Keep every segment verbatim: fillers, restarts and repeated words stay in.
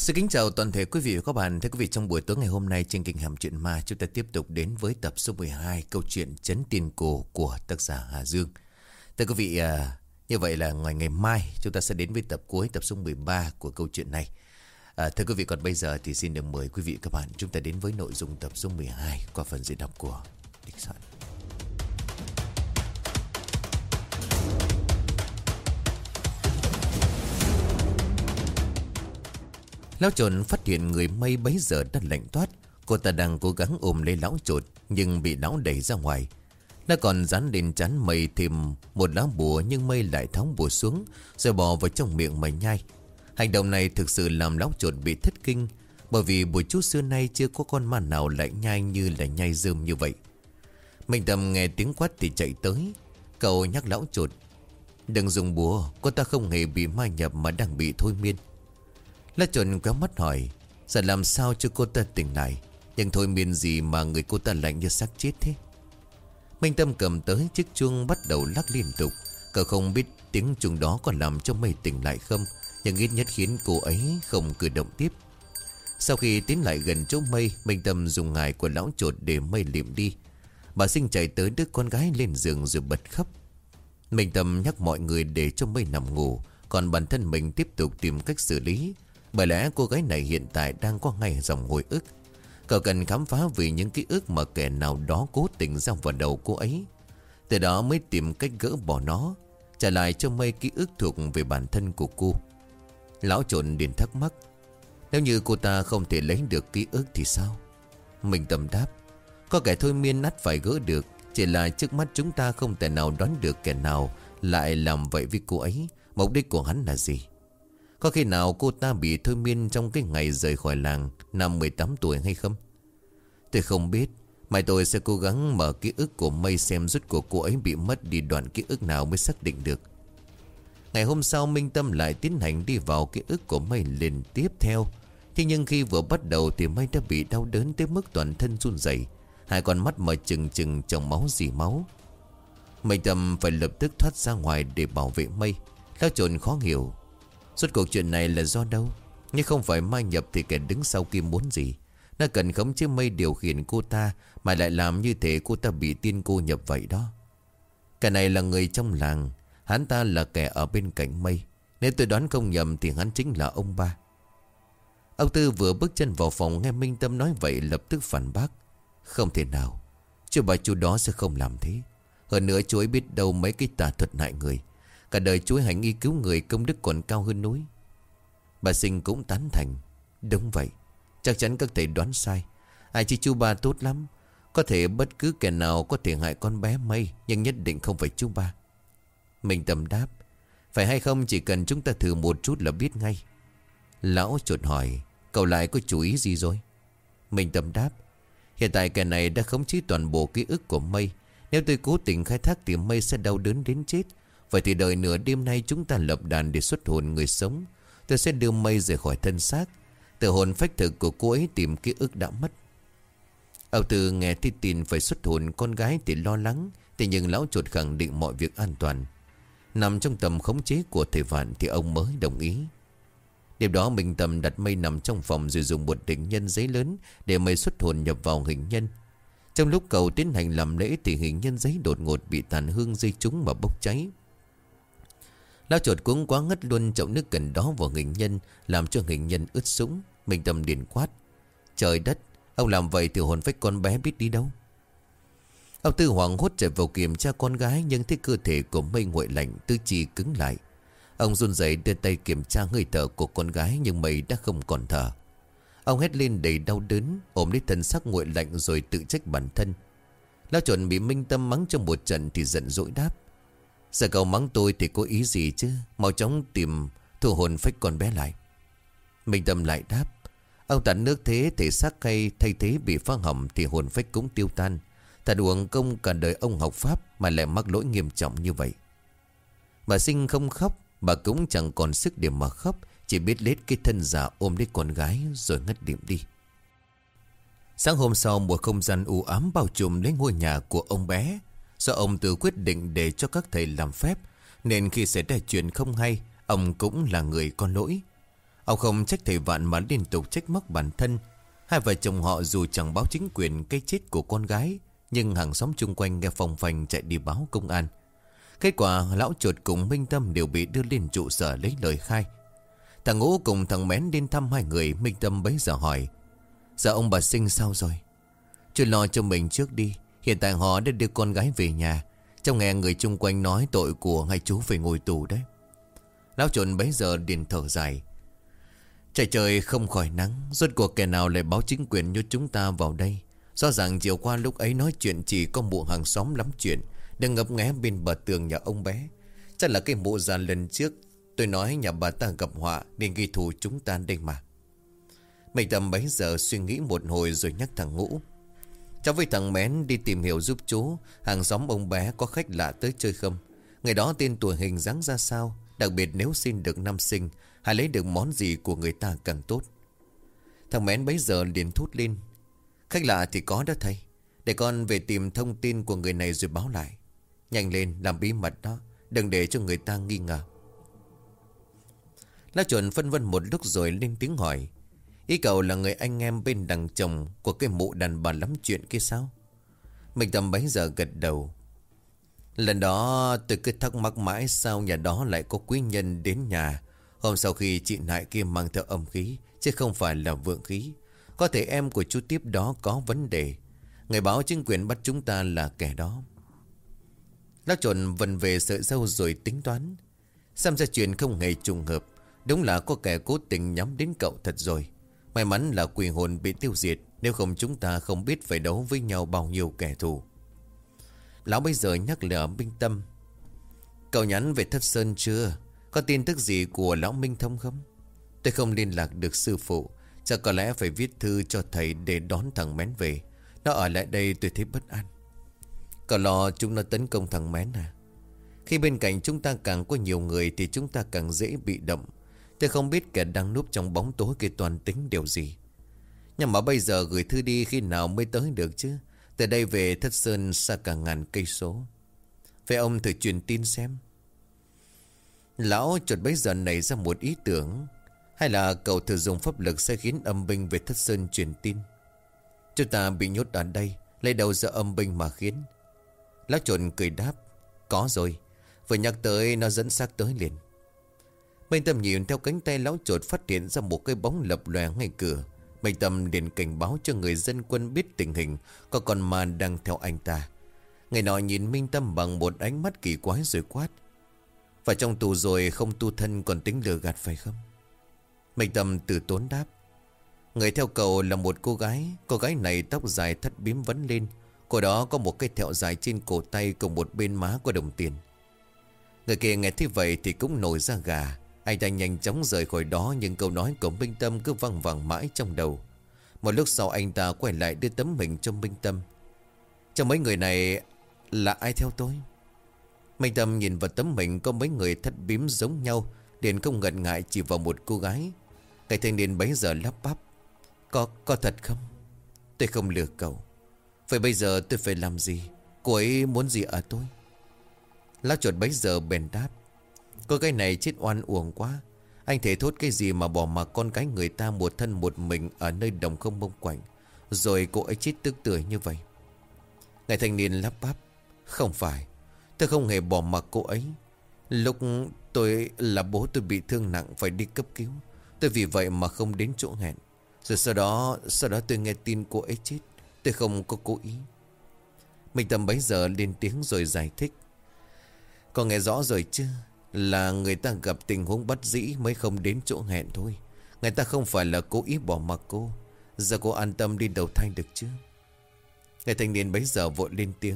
Xin kính chào toàn thể quý vị và các bạn. Thưa quý vị, trong buổi tối ngày hôm nay trên kênh Hẻm Chuyện Ma, chúng ta tiếp tục đến với tập số mười hai câu chuyện Trấn Tiên Cổ của tác giả Hà Dương. Thưa quý vị, à, như vậy là ngày ngày mai chúng ta sẽ đến với tập cuối, tập số mười ba của câu chuyện này. À, thưa quý vị, còn bây giờ thì xin được mời quý vị và các bạn chúng ta đến với nội dung tập số mười hai qua phần diễn đọc của Địch Soạn. Lão Trột phát hiện người Mây bấy giờ đã lạnh toát. Cô ta đang cố gắng ôm lấy lão Trột, nhưng bị lão đẩy ra ngoài. Nó còn dán lên trán Mây thêm một lá bùa, nhưng Mây lại tháo bùa xuống rồi bỏ vào trong miệng mà nhai. Hành động này thực sự làm lão Trột bị thất kinh, bởi vì buổi chú xưa nay chưa có con ma nào lại nhai như là nhai rơm như vậy. Minh Tâm nghe tiếng quát thì chạy tới. Cậu nhắc lão Trột: "Đừng dùng bùa, cô ta không hề bị ma nhập mà đang bị thôi miên." Lão Trột kéo mắt hỏi: "Giờ làm sao cho cô ta tỉnh lại? Nhưng thôi miên gì mà người cô ta lạnh như xác chết thế?" Minh Tâm cầm tới chiếc chuông bắt đầu lắc liên tục. Cậu không biết tiếng chuông đó còn làm cho Mây tỉnh lại không, nhưng ít nhất khiến cô ấy không cử động tiếp. Sau khi tiến lại gần chỗ Mây, Minh Tâm dùng ngải của lão Trột để Mây liệm đi. Bà Sinh chạy tới đứa con gái lên giường rồi bật khóc. Minh Tâm nhắc mọi người để cho Mây nằm ngủ, còn bản thân mình tiếp tục tìm cách xử lý. Bởi lẽ cô gái này hiện tại đang có ngay dòng hồi ức. Cậu cần khám phá vì những ký ức mà kẻ nào đó cố tình giăng vào đầu cô ấy. Từ đó mới tìm cách gỡ bỏ nó, trả lại cho Mây ký ức thuộc về bản thân của cô. Lão Trột liền thắc mắc: "Nếu như cô ta không thể lấy được ký ức thì sao?" Minh Tâm đáp: "Có kẻ thôi miên ắt phải gỡ được. Chỉ là trước mắt chúng ta không thể nào đoán được kẻ nào lại làm vậy với cô ấy. Mục đích của hắn là gì? Có khi nào cô ta bị thôi miên trong cái ngày rời khỏi làng năm mười tám tuổi hay không? Tôi không biết. Mai tôi sẽ cố gắng mở ký ức của Mây xem rốt cuộc cô ấy bị mất đi đoạn ký ức nào mới xác định được." Ngày hôm sau, Minh Tâm lại tiến hành đi vào ký ức của Mây liền tiếp theo. Thế nhưng khi vừa bắt đầu thì Mây đã bị đau đớn tới mức toàn thân run rẩy, hai con mắt mở trừng trừng trong máu dì máu. Minh Tâm phải lập tức thoát ra ngoài để bảo vệ Mây. Lão Trột khó hiểu: Suốt cuộc chuyện này là do đâu? Nhưng không phải ma nhập thì kẻ đứng sau kia muốn gì? Nó cần khống chế Mây điều khiển cô ta, mà lại làm như thế cô ta bị tiên cô nhập vậy đó. Cái này là người trong làng, hắn ta là kẻ ở bên cạnh Mây. Nếu tôi đoán không nhầm thì hắn chính là ông ba. Ông Tư vừa bước chân vào phòng nghe Minh Tâm nói vậy lập tức phản bác: "Không thể nào, chú bà chú đó sẽ không làm thế. Hơn nữa chú ấy biết đâu mấy cái tà thuật hại người. Cả đời chú ấy hành y cứu người, công đức còn cao hơn núi." Bà Sinh cũng tán thành: "Đúng vậy, chắc chắn các thầy đoán sai. Ai chứ chú ba tốt lắm. Có thể bất cứ kẻ nào có thể hại con bé Mây, nhưng nhất định không phải chú ba." Minh Tâm đáp: "Phải hay không chỉ cần chúng ta thử một chút là biết ngay." Lão Trột hỏi: "Cậu lại có chú ý gì rồi?" Minh Tâm đáp: "Hiện tại kẻ này đã khống chế toàn bộ ký ức của Mây. Nếu tôi cố tình khai thác thì Mây sẽ đau đớn đến chết. Vậy thì đợi nửa đêm nay chúng ta lập đàn để xuất hồn người sống. Tôi sẽ đưa Mây rời khỏi thân xác, tự hồn phách thực của cô ấy tìm ký ức đã mất." Âu Tư nghe thấy tin phải xuất hồn con gái thì lo lắng. Thế nhưng lão Trột khẳng định mọi việc an toàn, nằm trong tầm khống chế của thầy Vạn thì ông mới đồng ý. Đêm đó Minh Tâm đặt Mây nằm trong phòng rồi dùng một hình nhân giấy lớn để Mây xuất hồn nhập vào hình nhân. Trong lúc cậu tiến hành làm lễ thì hình nhân giấy đột ngột bị tàn hương dây trúng mà bốc cháy. Lão Trột cũng quá ngất luôn chậu nước gần đó vào hình nhân, làm cho hình nhân ướt sũng. Minh Tâm liền quát: "Trời đất, ông làm vậy thì hồn phách con bé biết đi đâu?" Ông Tư hoảng hốt chạy vào kiểm tra con gái, nhưng thấy cơ thể của Mây nguội lạnh, tứ chi cứng lại. Ông run rẩy đưa tay kiểm tra hơi thở của con gái, nhưng Mây đã không còn thở. Ông hét lên đầy đau đớn, ôm lấy thân xác nguội lạnh rồi tự trách bản thân. Lão Trột bị Minh Tâm mắng trong một trận thì giận dỗi đáp: "Giờ cậu mắng tôi thì có ý gì chứ? Mau chóng tìm thu hồn phách con bé lại." Minh Tâm lại đáp: "Ông tạt nước thế thể xác hay thay thế bị phá hỏng thì hồn phách cũng tiêu tan. Thật uổng công cả đời ông học pháp mà lại mắc lỗi nghiêm trọng như vậy." Bà Sinh không khóc, bà cũng chẳng còn sức để mà khóc, chỉ biết lết cái thân già ôm lấy con gái rồi ngất lịm đi. Sáng hôm sau, một không gian u ám bao trùm lấy ngôi nhà của ông bé. Do ông tự quyết định để cho các thầy làm phép, nên khi xảy ra chuyện không hay, ông cũng là người có lỗi. Ông không trách thầy Vạn mà liên tục trách móc bản thân. Hai vợ chồng họ dù chẳng báo chính quyền cái chết của con gái, nhưng hàng xóm chung quanh nghe phồng phành chạy đi báo công an. Kết quả lão chuột cùng Minh Tâm đều bị đưa lên trụ sở lấy lời khai. Thằng Ngũ cùng thằng Mén đến thăm hai người. Minh Tâm bấy giờ hỏi: Dạ ông bà Sinh sao rồi? Chú lo cho mình trước đi. Hiện tại họ đã đưa con gái về nhà. Trong nghe người chung quanh nói tội của hai chú phải ngồi tù đấy. Lão chuột bấy giờ điền thở dài: Trời trời không khỏi nắng, rốt cuộc kẻ nào lại báo chính quyền nhốt chúng ta vào đây? Rõ ràng chiều qua lúc ấy nói chuyện chỉ có mụ hàng xóm lắm chuyện, đang ngấp nghé bên bờ tường nhà ông bé. Chắc là cái mụ già lần trước tôi nói nhà bà ta gặp họa nên ghi thù chúng ta đây mà. Mình Tâm bấy giờ suy nghĩ một hồi rồi nhắc thằng Ngũ: Cháu với thằng Mén đi tìm hiểu giúp chú, hàng xóm ông bé có khách lạ tới chơi không? Ngày đó tên tuổi hình dáng ra sao? Đặc biệt nếu xin được năm sinh hay lấy được món gì của người ta càng tốt. Thằng Mén bấy giờ liền thốt lên: Khách lạ thì có đó thầy. Để con về tìm thông tin của người này rồi báo lại. Nhanh lên làm bí mật đó, đừng để cho người ta nghi ngờ. Lão chuẩn phân vân một lúc rồi lên tiếng hỏi: Ý cậu là người anh em bên đằng chồng của cái mụ đàn bà lắm chuyện kia sao? Mình Tâm bấy giờ gật đầu: Lần đó tôi cứ thắc mắc mãi sao nhà đó lại có quý nhân đến nhà. Hôm sau khi chị Nại kia mang theo âm khí, chứ không phải là vượng khí. Có thể em của chú Tiếp đó có vấn đề. Người báo chính quyền bắt chúng ta là kẻ đó. Lão trộn vần về sợi râu rồi tính toán. Xem ra chuyện không hề trùng hợp. Đúng là có kẻ cố tình nhắm đến cậu thật rồi. May mắn là quỷ hồn bị tiêu diệt, nếu không chúng ta không biết phải đấu với nhau bao nhiêu kẻ thù. Lão bây giờ nhắc nhở Minh Tâm: Cậu nhắn về Thất Sơn chưa? Có tin tức gì của lão Minh Thông không? Tôi không liên lạc được sư phụ. Chắc có lẽ phải viết thư cho thầy để đón thằng Mén về. Nó ở lại đây tôi thấy bất an. Cậu lo chúng nó tấn công thằng Mén à? Khi bên cạnh chúng ta càng có nhiều người thì chúng ta càng dễ bị động. Tôi không biết kẻ đang núp trong bóng tối kia toàn tính điều gì. Nhưng mà bây giờ gửi thư đi khi nào mới tới được chứ? Từ đây về Thất Sơn xa cả ngàn cây số. Vậy ông thử truyền tin xem. Lão chợt bấy giờ nảy ra một ý tưởng. Hay là cậu thử dùng pháp lực sẽ khiến âm binh về Thất Sơn truyền tin? Chúng ta bị nhốt ở đây, lấy đầu ra âm binh mà khiến. Lão trộn cười đáp: Có rồi. Vừa nhắc tới nó dẫn xác tới liền. Minh Tâm nhìn theo cánh tay lão trộn phát hiện ra một cái bóng lập lòe ngay cửa. Minh Tâm liền cảnh báo cho người dân quân biết tình hình có con ma đang theo anh ta. Người nọ nhìn Minh Tâm bằng một ánh mắt kỳ quái rồi quát: Và trong tù rồi không tu thân còn tính lừa gạt phải không? Minh Tâm từ tốn đáp: Người theo cậu là một cô gái. Cô gái này tóc dài thắt bím vấn lên. Cô đó có một cái thẹo dài trên cổ tay, cùng một bên má có đồng tiền. Người kia nghe thế vậy thì cũng nổi da gà. Anh ta nhanh chóng rời khỏi đó, nhưng câu nói của Minh Tâm cứ văng vẳng mãi trong đầu. Một lúc sau anh ta quay lại đưa tấm hình cho Minh Tâm: Trong mấy người này là ai theo tôi? Minh Tâm nhìn vào tấm hình có mấy người thắt bím giống nhau, liền không ngần ngại chỉ vào một cô gái. Cái thanh niên bấy giờ lắp bắp: Có, có thật không? Tôi không lừa cậu. Vậy bây giờ tôi phải làm gì? Cô ấy muốn gì ở tôi? Lão chuột bấy giờ bèn đáp: Cô gái này chết oan uổng quá. Anh thể thốt cái gì mà bỏ mặc con gái người ta một thân một mình ở nơi đồng không mông quạnh, rồi cô ấy chết tức tưởi như vậy? Người thanh niên lắp bắp: Không phải, tôi không hề bỏ mặc cô ấy. Lúc tôi là bố tôi bị thương nặng phải đi cấp cứu. Tôi vì vậy mà không đến chỗ hẹn. Rồi sau đó Sau đó tôi nghe tin cô ấy chết. Tôi không có cố ý. Minh Tâm bấy giờ lên tiếng rồi giải thích: Con nghe rõ rồi chứ? Là người ta gặp tình huống bất dĩ mới không đến chỗ hẹn thôi. Người ta không phải là cố ý bỏ mặc cô. Giờ cô an tâm đi đầu thai được chứ? Người thanh niên bấy giờ vội lên tiếng: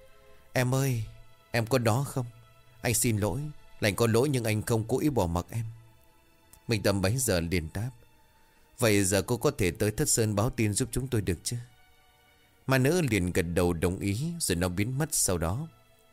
Em ơi, em có đó không? Anh xin lỗi. Là anh có lỗi nhưng anh không cố ý bỏ mặc em. Minh Tâm bấy giờ liền đáp: Vậy giờ cô có thể tới Thất Sơn báo tin giúp chúng tôi được chứ? Mà nữ liền gật đầu đồng ý, rồi nó biến mất sau đó.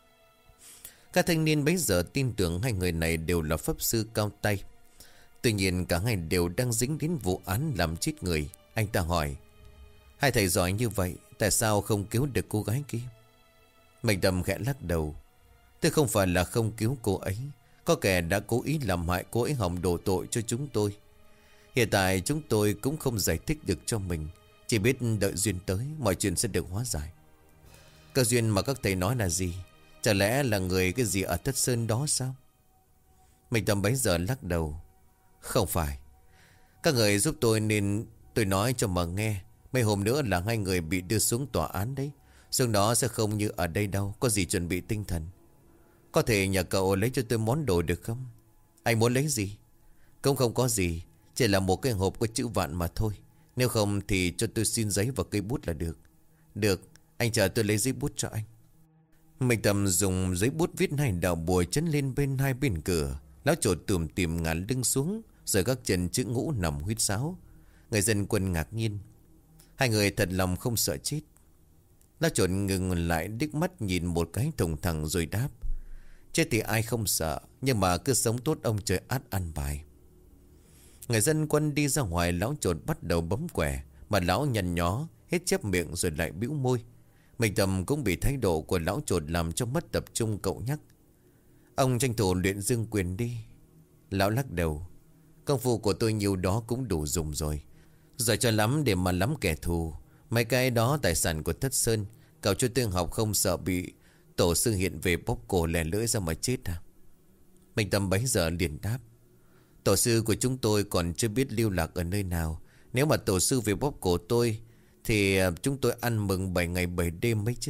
Các thanh niên bấy giờ tin tưởng hai người này đều là pháp sư cao tay. Tuy nhiên cả hai đều đang dính đến vụ án làm chết người. Anh ta hỏi: Hai thầy giỏi như vậy, tại sao không cứu được cô gái kia? Minh Tâm khẽ lắc đầu: Tôi không phải là không cứu cô ấy. Có kẻ đã cố ý làm hại cô ấy hòng đổ tội cho chúng tôi. Hiện tại chúng tôi cũng không giải thích được cho mình, chỉ biết đợi duyên tới, mọi chuyện sẽ được hóa giải. Cơ duyên mà các thầy nói là gì? Chả lẽ là người cái gì ở Thất Sơn đó sao? Minh Tâm bấy giờ lắc đầu. Không phải. Các người giúp tôi nên tôi nói cho mà nghe. Mấy hôm nữa là hai người bị đưa xuống tòa án đấy. Xuống đó sẽ không như ở đây đâu. Có gì chuẩn bị tinh thần. Có thể nhờ cậu lấy cho tôi món đồ được không? Anh muốn lấy gì? Cũng không có gì, chỉ là một cái hộp có chữ vạn mà thôi. Nếu không thì cho tôi xin giấy và cây bút là được. Được, anh chờ tôi lấy giấy bút cho anh. Minh Tâm dùng giấy bút viết hai đạo bùa chấn lên bên hai bên cửa. Lão Trột tùm tìm ngả lưng xuống, rồi các chân chữ ngũ nằm huýt sáo. Người dân quân ngạc nhiên. Hai người thật lòng không sợ chết. Lão Trột ngừng lại đích mắt nhìn một cái thùng thẳng rồi đáp. Chết thì ai không sợ, nhưng mà cứ sống tốt ông trời át ăn bài. Người dân quân đi ra ngoài, lão Trột bắt đầu bấm quẻ, mà lão nhăn nhó, hết chép miệng rồi lại bĩu môi. Minh Tâm cũng bị thái độ của lão Trột làm cho mất tập trung. Cậu nhắc. Ông tranh thủ luyện dương quyền đi. Lão lắc đầu. Công phu của tôi nhiều đó cũng đủ dùng rồi. Giỏi cho lắm để mà lắm kẻ thù. Mấy cái đó tài sản của Thất Sơn. Cậu cho tương học không sợ bị tổ sư hiện về bóp cổ lè lưỡi ra mà chết à? Minh Tâm bấy giờ liền đáp. Tổ sư của chúng tôi còn chưa biết lưu lạc ở nơi nào. Nếu mà tổ sư về bóp cổ tôi thì chúng tôi ăn mừng bảy ngày bảy đêm mấy chứ.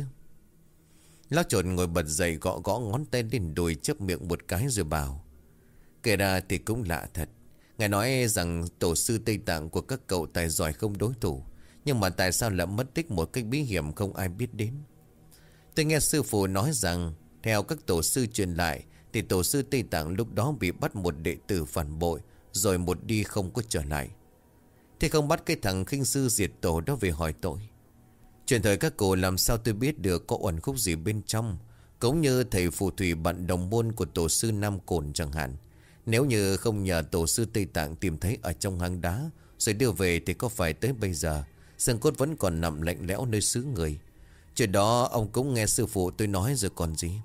Lão Trột ngồi bật dậy, gõ gõ ngón tay lên đùi, chớp miệng một cái rồi bảo. Kể ra thì cũng lạ thật. Ngài nói rằng tổ sư Tây Tạng của các cậu tài giỏi không đối thủ, nhưng mà tại sao lại mất tích một cách bí hiểm không ai biết đến? Tôi nghe sư phụ nói rằng theo các tổ sư truyền lại thì tổ sư Tây Tạng lúc đó bị bắt một đệ tử phản bội, rồi một đi không có trở lại. Thế không bắt cái thằng khinh sư diệt tổ đó về hỏi tội? Chuyện thời các cụ làm sao tôi biết được có uẩn khúc gì bên trong. Cũng như thầy phù thủy bạn đồng môn của tổ sư Nam Cồn chẳng hạn. Nếu như không nhờ tổ sư Tây Tạng tìm thấy ở trong hang đá rồi đưa về thì có phải tới bây giờ xương cốt vẫn còn nằm lạnh lẽo nơi xứ người. Chuyện đó ông cũng nghe sư phụ tôi nói rồi còn gì.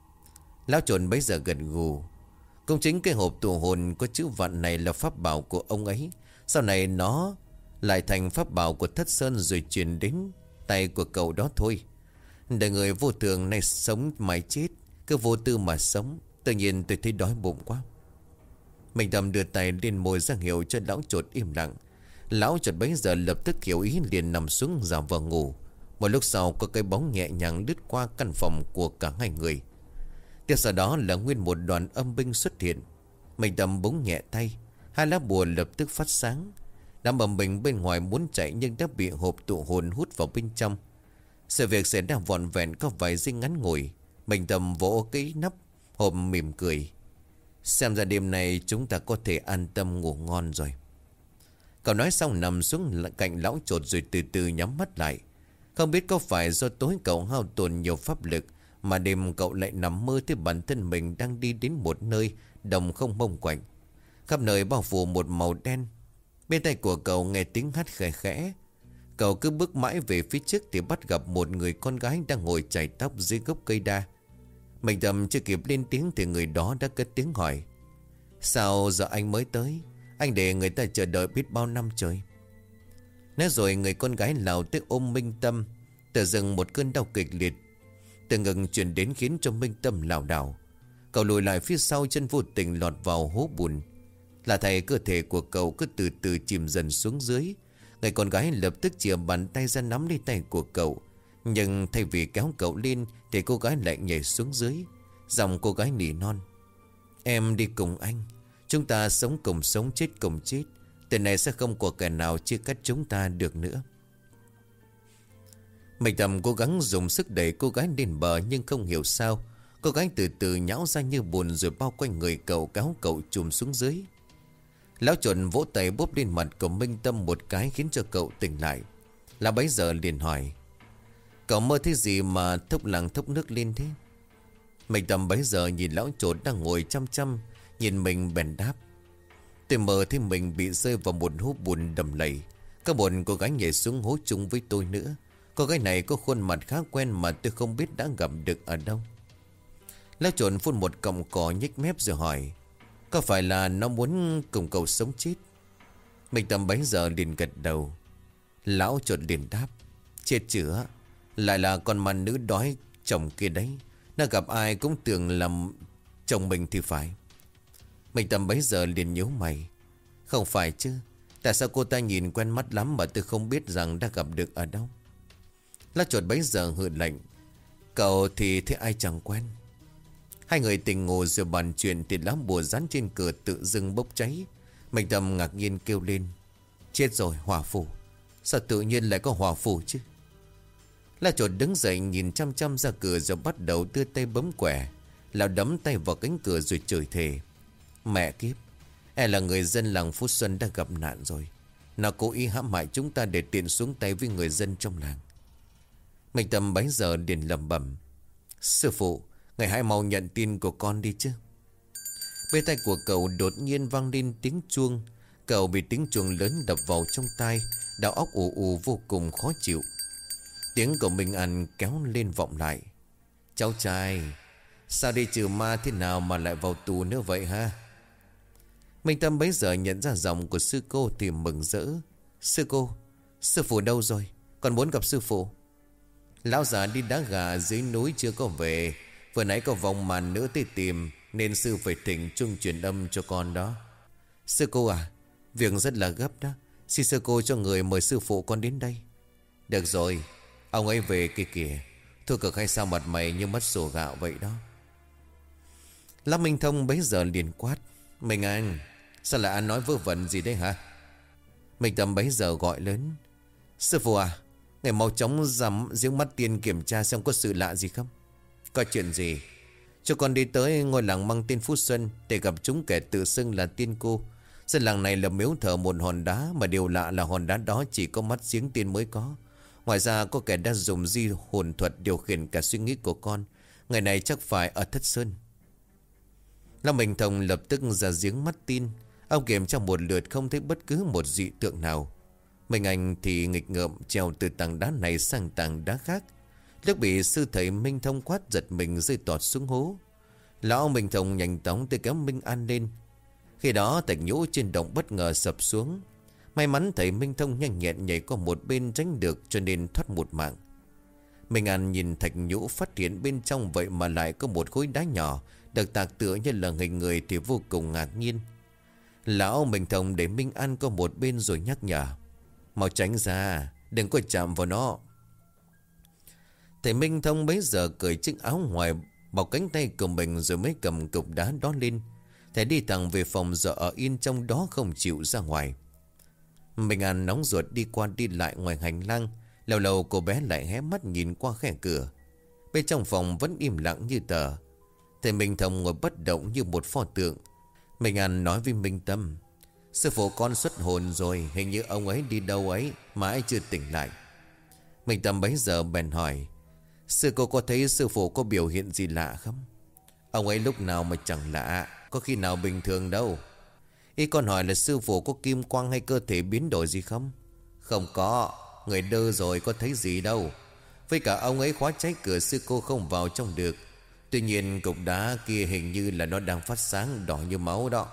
Lão Trồn bấy giờ gật gù. Cũng chính cái hộp tù hồn có chữ vạn này là pháp bảo của ông ấy. Sau này nó lại thành pháp bảo của Thất Sơn rồi truyền đến tay của cậu đó thôi. Đời người vô thường này sống mãi chết, cứ vô tư mà sống. Tự nhiên tôi thấy đói bụng quá. Minh Tâm đưa tay lên môi ra hiệu cho lão Trột im lặng. Lão Trột bấy giờ lập tức hiểu ý, liền nằm xuống giả vờ ngủ. Một lúc sau có cái bóng nhẹ nhàng lướt qua căn phòng của cả hai người. Tiếp sau đó là nguyên một đoàn âm binh xuất hiện. Minh Tâm búng nhẹ tay, hai lá bùa lập tức phát sáng. Đám âm binh bên ngoài muốn chạy nhưng đã bị hộp tụ hồn hút vào bên trong. Sự việc xảy ra vọn vẹn có vài giây ngắn ngủi. Minh Tâm vỗ cái nắp hộp mỉm cười. Xem ra đêm nay chúng ta có thể an tâm ngủ ngon rồi. Cậu nói xong nằm xuống cạnh lão Trột rồi từ từ nhắm mắt lại. Không biết có phải do tối cậu hao tổn nhiều pháp lực mà đêm cậu lại nằm mơ thấy bản thân mình đang đi đến một nơi đồng không mông quạnh. Khắp nơi bao phủ một màu đen. Bên tay của cậu nghe tiếng hát khẽ khẽ. Cậu cứ bước mãi về phía trước thì bắt gặp một người con gái đang ngồi chải tóc dưới gốc cây đa. Mình Tâm chưa kịp lên tiếng thì người đó đã cất tiếng hỏi. Sao giờ anh mới tới? Anh để người ta chờ đợi biết bao năm trời. Nói rồi người con gái lao tới ôm Minh Tâm. Tự dưng một cơn đau kịch liệt từ ngừng chuyển đến khiến cho Minh Tâm lảo đảo. Cậu lùi lại phía sau, chân vô tình lọt vào hố bùn. Là thầy cơ thể của cậu cứ từ từ chìm dần xuống dưới. Người con gái lập tức chìa bàn tay ra nắm lấy tay của cậu. Nhưng thay vì kéo cậu lên thì cô gái lại nhảy xuống dưới. Giọng cô gái nỉ non. Em đi cùng anh. Chúng ta sống cùng sống, chết cùng chết. Từ này sẽ không có kẻ nào chia cắt chúng ta được nữa. Mình Tâm cố gắng dùng sức đẩy cô gái lên bờ, nhưng không hiểu sao cô gái từ từ nhão ra như bùn rồi bao quanh người cậu, kéo cậu chùm xuống dưới. Lão Trồn vỗ tay bóp lên mặt của Minh Tâm một cái khiến cho cậu tỉnh lại. Lão bấy giờ liền hỏi. Cậu mơ thấy gì mà thốc lặng thốc nước lên thế? Minh Tâm bấy giờ nhìn lão Trồn đang ngồi chăm chăm nhìn mình bèn đáp. Tôi mơ thấy mình bị rơi vào một hố bùn đầm lầy. Có một cô gái nhảy xuống hố chung với tôi nữa. Cô gái này có khuôn mặt khá quen mà tôi không biết đã gặp được ở đâu. Lão Trồn phun một cọng cỏ nhếch mép rồi hỏi. Có phải là nó muốn cùng cậu sống chết? Minh Tâm bấy giờ liền gật đầu. Lão chuột liền đáp. Chết chữa, lại là con ma nữ đói chồng kia đấy. Nó gặp ai cũng tưởng làm chồng mình thì phải. Minh Tâm bấy giờ liền nhíu mày. Không phải chứ, tại sao cô ta nhìn quen mắt lắm mà tôi không biết rằng đã gặp được ở đâu? Lão chuột bấy giờ hừ lạnh. Cậu thì thế ai chẳng quen. Hai người tình ngủ rồi bàn chuyện thì lá bùa dán trên cửa tự dưng bốc cháy. Minh Tâm ngạc nhiên kêu lên. Chết rồi, hỏa phù. Sao tự nhiên lại có hỏa phù chứ? Lão chuột đứng dậy nhìn chăm chăm ra cửa rồi bắt đầu đưa tay bấm quẻ. Lão đấm tay vào cánh cửa rồi chửi thề. Mẹ kiếp, e là người dân làng Phú Xuân đã gặp nạn rồi. Nó cố ý hãm hại chúng ta để tiện xuống tay với người dân trong làng. Minh Tâm bấy giờ liền lẩm bẩm. Sư phụ, ngài hãy mau nhận tin của con đi chứ. Bên tay của cậu đột nhiên vang lên tiếng chuông. Cậu bị tiếng chuông lớn đập vào trong tai, đầu óc ù ù vô cùng khó chịu. Tiếng của Minh An kéo lên vọng lại. Cháu trai, sao đi trừ ma thế nào mà lại vào tù nữa vậy ha? Minh Tâm bấy giờ nhận ra giọng của sư cô thì mừng rỡ. Sư cô, sư phụ đâu rồi? Con muốn gặp sư phụ. Lão già đi đá gà dưới núi chưa có về. Vừa nãy có vòng màn nữa tới tìm, nên sư phải thỉnh chuông truyền âm cho con đó. Sư cô à, việc rất là gấp đó. Xin sư cô cho người mời sư phụ con đến đây. Được rồi, ông ấy về kia kìa. Thôi cực hay sao mặt mày như mất sổ gạo vậy đó. Lão Minh Thông bấy giờ liền quát. Minh An, sao lại ăn nói vớ vẩn gì đấy hả? Minh Tâm bấy giờ gọi lớn. Sư phụ à, ngài mau chóng dám giếng mắt tiên kiểm tra xem có sự lạ gì không. Có chuyện gì? Cho con đi tới ngôi làng mang tên Phú Xuân để gặp chúng kẻ tự xưng là tiên cô. Dân làng này là miếu thờ một hòn đá, mà điều lạ là hòn đá đó chỉ có mắt giếng tiên mới có. Ngoài ra có kẻ đã dùng di hồn thuật điều khiển cả suy nghĩ của con. Ngày này chắc phải ở Thất Sơn. Lão Minh Thông lập tức ra giếng mắt tin. Ông kiểm tra một lượt không thấy bất cứ một dị tượng nào. Minh Anh thì nghịch ngợm trèo từ tảng đá này sang tảng đá khác. Lúc bị sư thầy Minh Thông quát giật mình rơi tọt xuống hố. Lão Minh Thông nhanh chóng tới kéo Minh An lên. Khi đó thạch nhũ trên động bất ngờ sập xuống. May mắn thầy Minh Thông nhanh nhẹn nhảy qua một bên tránh được, cho nên thoát một mạng. Minh An nhìn thạch nhũ phát hiện bên trong vậy mà lại có một khối đá nhỏ được tạc tựa như là hình người thì vô cùng ngạc nhiên. Lão Minh Thông để Minh An có một bên rồi nhắc nhở. Mau tránh ra, đừng có chạm vào nó. Thầy Minh Thông bấy giờ cởi chiếc áo ngoài bọc cánh tay của mình rồi mới cầm cục đá đó lên. Thầy đi thẳng về phòng rồi ở yên trong đó không chịu ra ngoài. Minh An nóng ruột đi qua đi lại ngoài hành lang. Lâu lâu cô bé lại hé mắt nhìn qua khe cửa. Bên trong phòng vẫn im lặng như tờ. Thầy Minh Thông ngồi bất động như một pho tượng. Minh An nói với Minh Tâm. Sư phụ con xuất hồn rồi, hình như ông ấy đi đâu ấy mãi chưa tỉnh lại. Minh Tâm bấy giờ bèn hỏi. Sư cô có thấy sư phụ có biểu hiện gì lạ không? Ông ấy lúc nào mà chẳng lạ, có khi nào bình thường đâu. Ý con hỏi là sư phụ có kim quang hay cơ thể biến đổi gì không? Không có, người đơ rồi có thấy gì đâu. Với cả ông ấy khóa trái cửa sư cô không vào trong được. Tuy nhiên cục đá kia hình như là nó đang phát sáng đỏ như máu đó.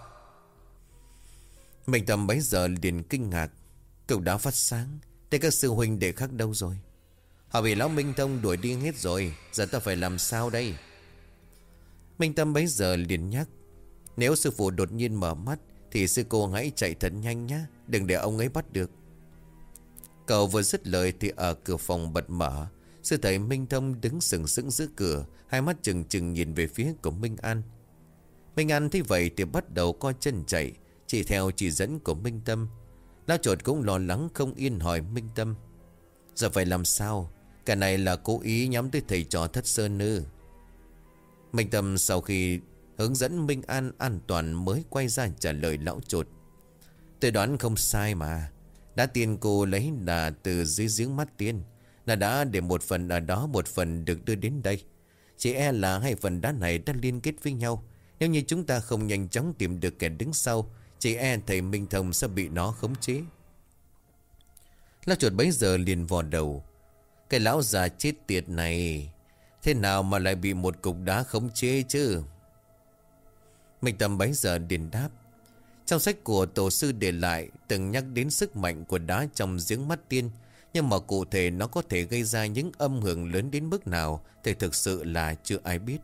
Minh Tâm bấy giờ liền kinh ngạc. Cục đá phát sáng, thế các sư huynh đệ khác đâu rồi? Họ bị lão Minh Thông đuổi đi hết rồi. Giờ ta phải làm sao đây? Minh Tâm bấy giờ liền nhắc. Nếu sư phụ đột nhiên mở mắt thì sư cô hãy chạy thật nhanh nhé, đừng để ông ấy bắt được. Cậu vừa dứt lời thì ở cửa phòng bật mở. Sư thầy Minh Thông đứng sừng sững giữa cửa, hai mắt trừng trừng nhìn về phía của Minh An. Minh An thấy vậy thì bắt đầu co chân chạy, chỉ theo chỉ dẫn của Minh Tâm. Lão Chột cũng lo lắng không yên hỏi Minh Tâm. Giờ phải làm sao? Cả này là cố ý nhắm tới thầy trò Thất Sơn Nữ. Minh Tâm sau khi hướng dẫn Minh An an toàn mới quay ra trả lời Lão Chột. Tôi đoán không sai mà. Đá tiên cô lấy là từ dưới giếng mắt tiên, là đã để một phần ở đó, một phần được đưa đến đây. Chỉ e là hai phần đá này đã liên kết với nhau. Nếu như chúng ta không nhanh chóng tìm được kẻ đứng sau, chỉ e thầy Minh Thông sẽ bị nó khống chế. Lão Chuột bấy giờ liền vò đầu. Cái lão già chết tiệt này, thế nào mà lại bị một cục đá khống chế chứ? Minh Tâm bấy giờ liền đáp. Trong sách của tổ sư để lại từng nhắc đến sức mạnh của đá trong giếng mắt tiên, nhưng mà cụ thể nó có thể gây ra những âm hưởng lớn đến mức nào thì thực sự là chưa ai biết.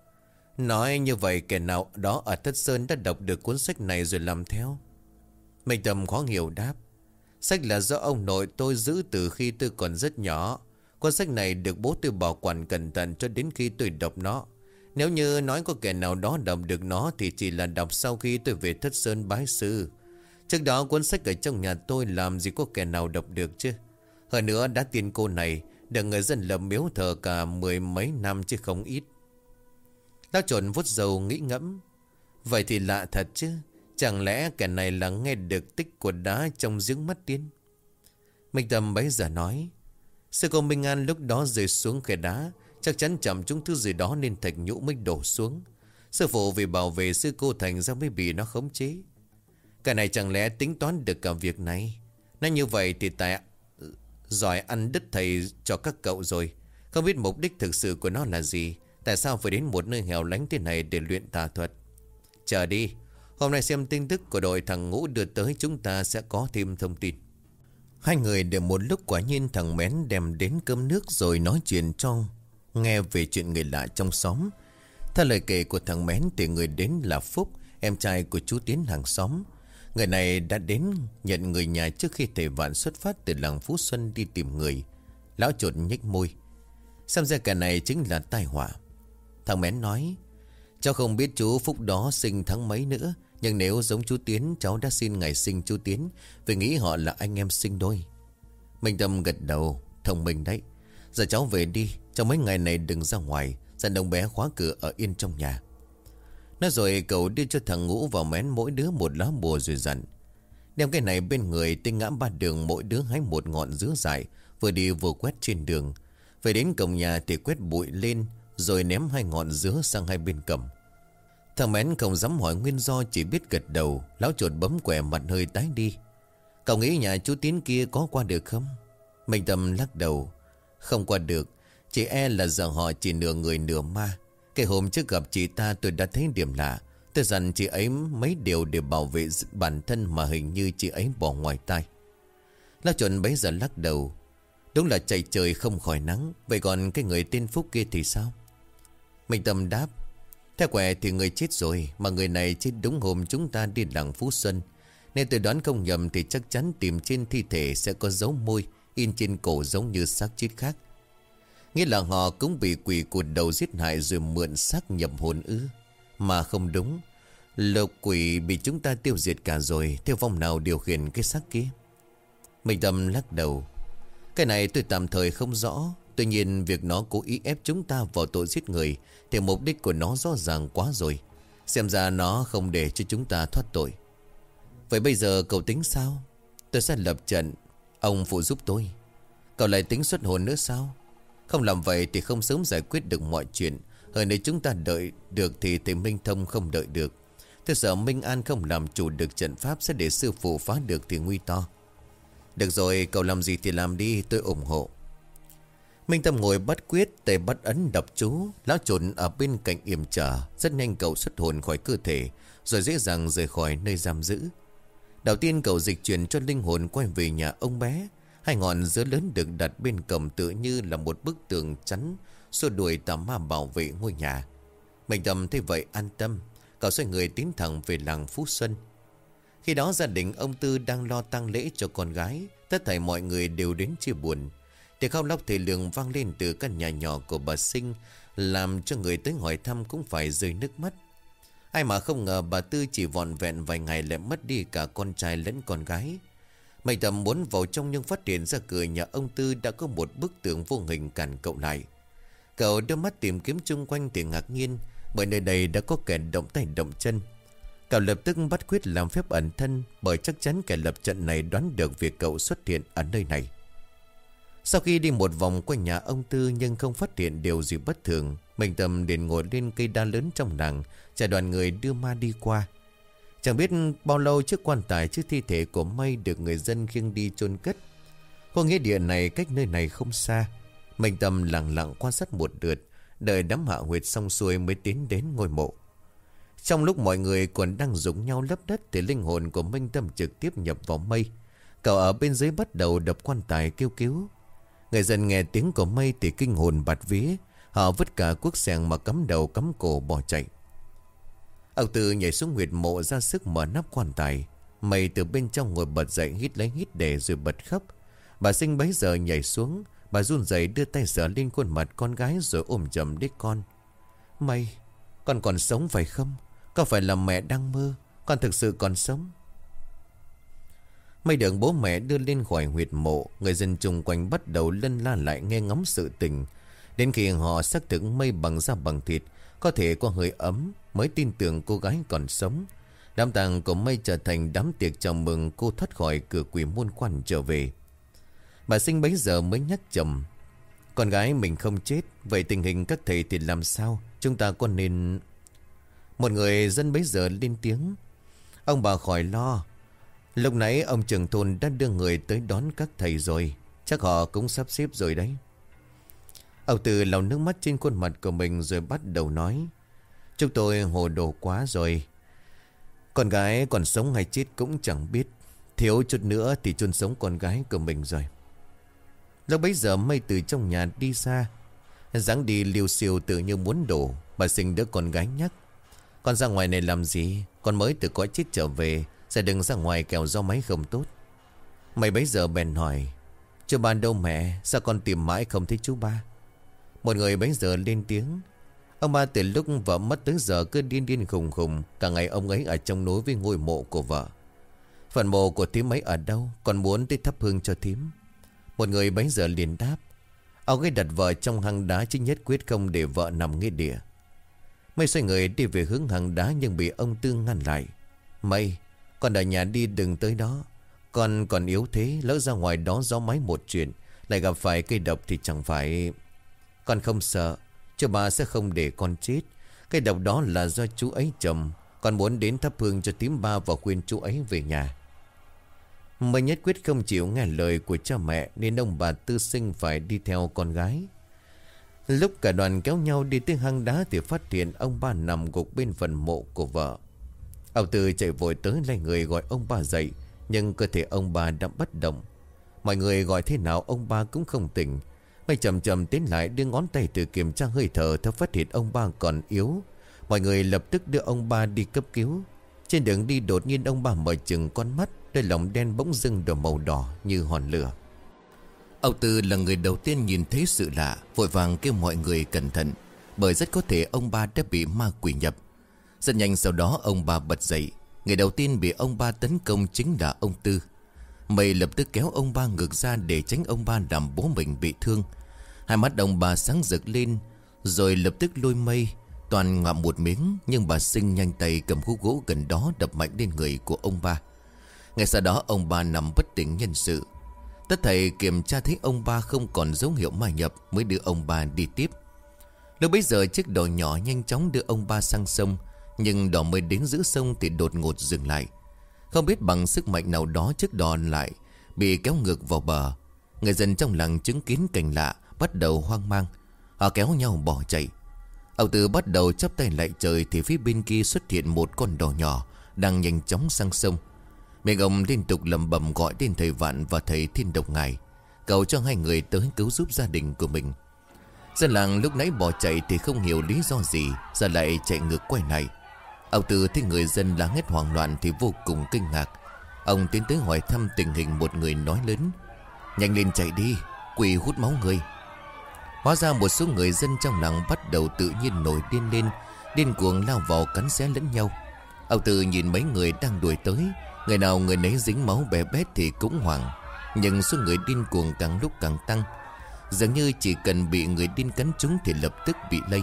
Nói như vậy kẻ nào đó ở Thất Sơn đã đọc được cuốn sách này rồi làm theo? Minh Tâm khó hiểu đáp. Sách là do ông nội tôi giữ từ khi tôi còn rất nhỏ. Cuốn sách này được bố tôi bảo quản cẩn thận cho đến khi tôi đọc nó. Nếu như nói có kẻ nào đó đọc được nó thì chỉ là đọc sau khi tôi về Thất Sơn bái sư. Trước đó cuốn sách ở trong nhà tôi làm gì có kẻ nào đọc được chứ. Hơn nữa đá tiên cô này được người dân lập miếu thờ cả mười mấy năm chứ không ít. Lão Trộn vuốt râu nghĩ ngẫm. Vậy thì lạ thật chứ. Chẳng lẽ kẻ này là nghe được tích của đá trong giếng mắt tiên? Minh Tâm bấy giờ nói. Sư cô Minh An lúc đó rơi xuống khe đá, chắc chắn chạm chúng thứ gì đó nên thạch nhũ mới đổ xuống. Sư phụ vì bảo vệ sư cô thành ra mới bị nó khống chế. Cái này chẳng lẽ tính toán được cả việc này? Nói như vậy thì tại giỏi ăn đứt thầy cho các cậu rồi. Không biết mục đích thực sự của nó là gì. Tại sao phải đến một nơi hẻo lánh thế này để luyện tà thuật? Chờ đi, hôm nay xem tin tức của đội thằng Ngũ đưa tới, chúng ta sẽ có thêm thông tin. Hai người đều một lúc quả nhiên thằng Mén đem đến cơm nước rồi nói chuyện cho nghe về chuyện người lạ trong xóm. Theo lời kể của thằng Mén thì người đến là Phúc, em trai của chú Tiến hàng xóm. Người này đã đến nhận người nhà trước khi thầy Vạn xuất phát từ làng Phú Xuân đi tìm người. Lão Trộn nhếch môi. Xem ra cả này chính là tai họa. Thằng Mén nói. Cháu không biết chú Phúc đó sinh tháng mấy nữa, nhưng nếu giống chú Tiến, cháu đã xin ngày sinh chú Tiến vì nghĩ họ là anh em sinh đôi. Minh Tâm gật đầu. Thông minh đấy. Giờ cháu về đi, trong mấy ngày này đừng ra ngoài, dặn đồng bé khóa cửa ở yên trong nhà. Nói rồi cậu đưa cho thằng Ngũ vào Mén mỗi đứa một lá bùa rồi dặn. Đem cái này bên người, tinh ngã ba đường mỗi đứa hái một ngọn dứa dại, vừa đi vừa quét trên đường. Về đến cổng nhà thì quét bụi lên, rồi ném hai ngọn dứa sang hai bên cầm. Thằng Mén không dám hỏi nguyên do, chỉ biết gật đầu. Lão Trộn bấm quẻ mặt hơi tái đi. Cậu nghĩ nhà chú Tiến kia có qua được không? Minh Tâm lắc đầu. Không qua được. Chỉ e là giờ họ chỉ nửa người nửa ma. Cái hôm trước gặp chị ta tôi đã thấy điểm lạ. Tôi dặn chị ấy mấy điều để bảo vệ bản thân mà hình như chị ấy bỏ ngoài tai. Lão Trộn bấy giờ lắc đầu. Đúng là chạy trời không khỏi nắng. Vậy còn cái người tên Phúc kia thì sao? Minh Tâm đáp. Theo quẻ thì người chết rồi, mà người này chết đúng hôm chúng ta đi làng Phú Xuân. Nên tôi đoán không nhầm thì chắc chắn tìm trên thi thể sẽ có dấu môi in trên cổ giống như xác chết khác. Nghĩa là họ cũng bị quỷ cụt đầu giết hại rồi mượn xác nhập hồn ư? Mà không đúng. Lộc quỷ bị chúng ta tiêu diệt cả rồi, theo vong nào điều khiển cái xác kia? Minh Tâm lắc đầu. Cái này tôi tạm thời không rõ. Tuy nhiên việc nó cố ý ép chúng ta vào tội giết người thì mục đích của nó rõ ràng quá rồi. Xem ra nó không để cho chúng ta thoát tội. Vậy bây giờ cậu tính sao? Tôi sẽ lập trận, ông phụ giúp tôi. Cậu lại tính xuất hồn nữa sao? Không làm vậy thì không sớm giải quyết được mọi chuyện. Hơn nữa chúng ta đợi được thì thầy Minh Thông không đợi được. Tôi sợ Minh An không làm chủ được trận pháp sẽ để sư phụ phá được thì nguy to. Được rồi, cậu làm gì thì làm đi, tôi ủng hộ. Minh Tâm ngồi bắt quyết, tay bắt ấn đọc chú. Lão Trộn ở bên cạnh yểm trở. Rất nhanh cậu xuất hồn khỏi cơ thể, rồi dễ dàng rời khỏi nơi giam giữ. Đầu tiên cậu dịch chuyển cho linh hồn quay về nhà ông bé. Hai ngọn dứa lớn được đặt bên cổng tựa như là một bức tường chắn xua đuổi tà ma bảo vệ ngôi nhà. Minh Tâm thấy vậy an tâm. Cậu xoay người tiến thẳng về làng Phú Xuân. Khi đó gia đình ông Tư đang lo tang lễ cho con gái. Tất thảy mọi người đều đến chia buồn. Tiếng khóc lóc thê lương vang lên từ căn nhà nhỏ của bà Sinh, làm cho người tới hỏi thăm cũng phải rơi nước mắt. Ai mà không ngờ bà Tư chỉ vỏn vẹn vài ngày lại mất đi cả con trai lẫn con gái. Mạnh Tâm muốn vào trong nhưng phát hiện ra cửa nhà ông Tư đã có một bức tường vô hình cản cậu lại. Cậu đưa mắt tìm kiếm chung quanh thì ngạc nhiên, bởi nơi đây đã có kẻ động tay động chân. Cậu lập tức bắt quyết làm phép ẩn thân, bởi chắc chắn kẻ lập trận này đoán được việc cậu xuất hiện ở nơi này. Sau khi đi một vòng quanh nhà ông Tư nhưng không phát hiện điều gì bất thường, Minh Tâm liền ngồi lên cây đa lớn trong làng, chờ đoàn người đưa ma đi qua. Chẳng biết bao lâu chiếc quan tài trước thi thể của Mây được người dân khiêng đi chôn cất. Khu nghĩa địa này cách nơi này không xa. Minh Tâm lặng lặng quan sát một lượt, đợi đám hạ huyệt xong xuôi mới tiến đến ngôi mộ. Trong lúc mọi người còn đang dùng nhau lấp đất thì linh hồn của Minh Tâm trực tiếp nhập vào Mây. Cậu ở bên dưới bắt đầu đập quan tài kêu cứu. Người dân nghe tiếng của Mây thì kinh hồn bạt vía. Họ vứt cả cuốc sẻng mà cắm đầu cắm cổ bỏ chạy. Ông Tư nhảy xuống huyệt mộ ra sức mở nắp quan tài. Mây từ bên trong ngồi bật dậy hít lấy hít để rồi bật khóc. Bà Sinh bấy giờ nhảy xuống. Bà run rẩy đưa tay sờ lên khuôn mặt con gái rồi ôm chầm đít con. Mây, con còn sống phải không? Có phải là mẹ đang mơ? Con thực sự còn sống. Mây được bố mẹ đưa lên khỏi huyệt mộ. Người dân chung quanh bắt đầu lân la lại nghe ngóng sự tình. Đến khi họ xác thực Mây bằng da bằng thịt, có thể có hơi ấm, mới tin tưởng cô gái còn sống. Đám tang của Mây trở thành đám tiệc chào mừng cô thoát khỏi cửa quỷ môn quan trở về. Bà Sinh bấy giờ mới nhắc chồng. Con gái mình không chết, vậy tình hình các thầy thì làm sao? Chúng ta có nên... Một người dân bấy giờ lên tiếng. Ông bà khỏi lo. Lúc nãy ông trưởng thôn đã đưa người tới đón các thầy rồi. Chắc họ cũng sắp xếp rồi đấy. Ông Tư lau nước mắt trên khuôn mặt của mình rồi bắt đầu nói. Chúng tôi hồ đồ quá rồi. Con gái còn sống hay chết cũng chẳng biết. Thiếu chút nữa thì chôn sống con gái của mình rồi. Lúc bấy giờ Mây từ trong nhà đi ra. Dáng đi liều xiêu tự như muốn đổ. Bà Sinh đỡ con gái nhắc. Con ra ngoài này làm gì? Con mới từ cõi chết trở về. Sẽ đừng ra ngoài kẻo do máy không tốt. Mày bấy giờ bèn hỏi. Chú ba đâu mẹ? Sao con tìm mãi không thấy chú ba? Một người bấy giờ lên tiếng. Ông ba từ lúc vợ mất tới giờ cứ điên điên khùng khùng. Cả ngày ông ấy ở trong núi với ngôi mộ của vợ. Phần mộ của thím ấy ở đâu? Con muốn tới thắp hương cho thím. Một người bấy giờ liền đáp. Ông ấy đặt vợ trong hang đá chứ nhất quyết không để vợ nằm nghĩa địa. Mây xoay người đi về hướng hang đá nhưng bị ông Tư ngăn lại. Mây, con ở nhà đi đừng tới đó. Con còn yếu thế, lỡ ra ngoài đó gió máy một chuyện, lại gặp phải cây độc thì chẳng phải... Con không sợ, chú bà sẽ không để con chết. Cây độc đó là do chú ấy trồng. Con muốn đến thắp hương cho thím ba và khuyên chú ấy về nhà. Mây nhất quyết không chịu nghe lời của cha mẹ nên ông bà Tư Sinh phải đi theo con gái. Lúc cả đoàn kéo nhau đi tới hang đá thì phát hiện ông ba nằm gục bên phần mộ của vợ. Ông Tư chạy vội tới lấy người gọi ông ba dậy, nhưng cơ thể ông ba đã bất động. Mọi người gọi thế nào ông ba cũng không tỉnh. Mây chậm chậm tiến lại đưa ngón tay tự kiểm tra hơi thở, theo phát hiện ông ba còn yếu. Mọi người lập tức đưa ông ba đi cấp cứu. Trên đường đi đột nhiên ông ba mở chừng con mắt, đôi lòng đen bỗng dưng đổi màu đỏ như hòn lửa. Ông Tư là người đầu tiên nhìn thấy sự lạ, vội vàng kêu mọi người cẩn thận, bởi rất có thể ông ba đã bị ma quỷ nhập. Rất nhanh sau đó ông ba bật dậy. Người đầu tiên bị ông ba tấn công chính là ông Tư. Mây lập tức kéo ông ba ngược ra để tránh ông ba làm bố mình bị thương. Hai mắt ông ba sáng rực lên, rồi lập tức lôi Mây toàn ngậm một miếng. Nhưng bà Sinh nhanh tay cầm khúc gỗ gần đó đập mạnh lên người của ông ba. Ngay sau đó ông ba nằm bất tỉnh nhân sự. Tất thầy kiểm tra thấy ông ba không còn dấu hiệu ma nhập mới đưa ông ba đi tiếp. Lúc bấy giờ chiếc đò nhỏ nhanh chóng đưa ông ba sang sông. Nhưng đò mới đến giữa sông thì đột ngột dừng lại. Không biết bằng sức mạnh nào đó chiếc đò lại bị kéo ngược vào bờ. Người dân trong làng chứng kiến cảnh lạ bắt đầu hoang mang. Họ kéo nhau bỏ chạy. Ông Tư bắt đầu chắp tay lại trời thì phía bên kia xuất hiện một con đò nhỏ đang nhanh chóng sang sông. Miệng ông liên tục lẩm bẩm gọi tên thầy Vạn và thầy Thiên Độc Ngài, cầu cho hai người tới cứu giúp gia đình của mình. Dân làng lúc nãy bỏ chạy thì không hiểu lý do gì, giờ lại chạy ngược quay lại. Ông Tư thấy người dân làng hết hoảng loạn thì vô cùng kinh ngạc. Ông tiến tới hỏi thăm tình hình một người nói lớn. Nhanh lên chạy đi, quỷ hút máu người. Hóa ra một số người dân trong làng bắt đầu tự nhiên nổi điên lên, điên cuồng lao vào cắn xé lẫn nhau. Ông Tư nhìn mấy người đang đuổi tới, người nào người nấy dính máu bè bét thì cũng hoảng. Nhưng số người điên cuồng càng lúc càng tăng, dường như chỉ cần bị người điên cắn trúng thì lập tức bị lây.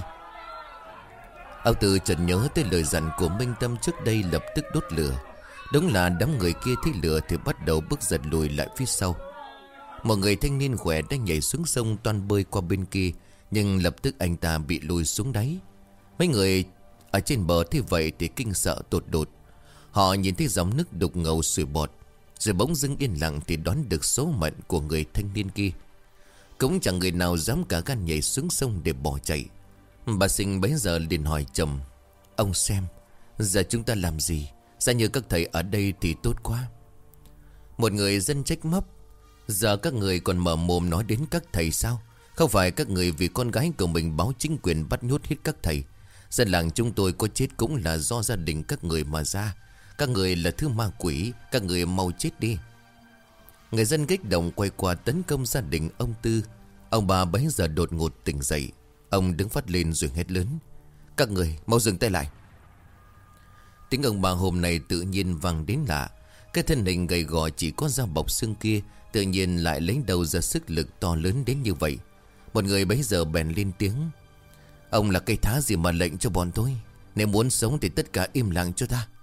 Ông Tư chợt nhớ tới lời dặn của Minh Tâm trước đây, lập tức đốt lửa. Đúng là đám người kia thấy lửa thì bắt đầu bước giật lùi lại phía sau. Một người thanh niên khỏe đang nhảy xuống sông toan bơi qua bên kia, nhưng lập tức anh ta bị lùi xuống đáy. Mấy người ở trên bờ thế vậy thì kinh sợ tột đột. Họ nhìn thấy dòng nước đục ngầu sủi bọt, rồi bỗng dưng yên lặng thì đoán được số mệnh của người thanh niên kia. Cũng chẳng người nào dám cả gan nhảy xuống sông để bỏ chạy. Bà Sinh bấy giờ liền hỏi chồng. Ông xem, Giờ chúng ta làm gì? Giá như các thầy ở đây thì tốt quá. Một người dân trách móc. Giờ các người còn mở mồm nói đến các thầy sao? Không phải các người vì con gái của mình báo chính quyền bắt nhốt hết các thầy. Dân làng chúng tôi có chết cũng là do gia đình các người mà ra. Các người là thứ ma quỷ. Các người mau chết đi. Người dân kích động quay qua tấn công gia đình ông Tư. Ông bà bấy giờ đột ngột tỉnh dậy. Ông đứng phát lên rồi hét lớn: các người mau dừng tay lại. Tiếng ông bà hôm nay tự nhiên vang đến lạ. Cái thân hình gầy gò chỉ có da bọc xương kia tự nhiên lại lấy đầu ra sức lực to lớn đến như vậy. Một người bấy giờ bèn lên tiếng: ông là cây thá gì mà lệnh cho bọn tôi? Nếu muốn sống thì tất cả im lặng cho ta.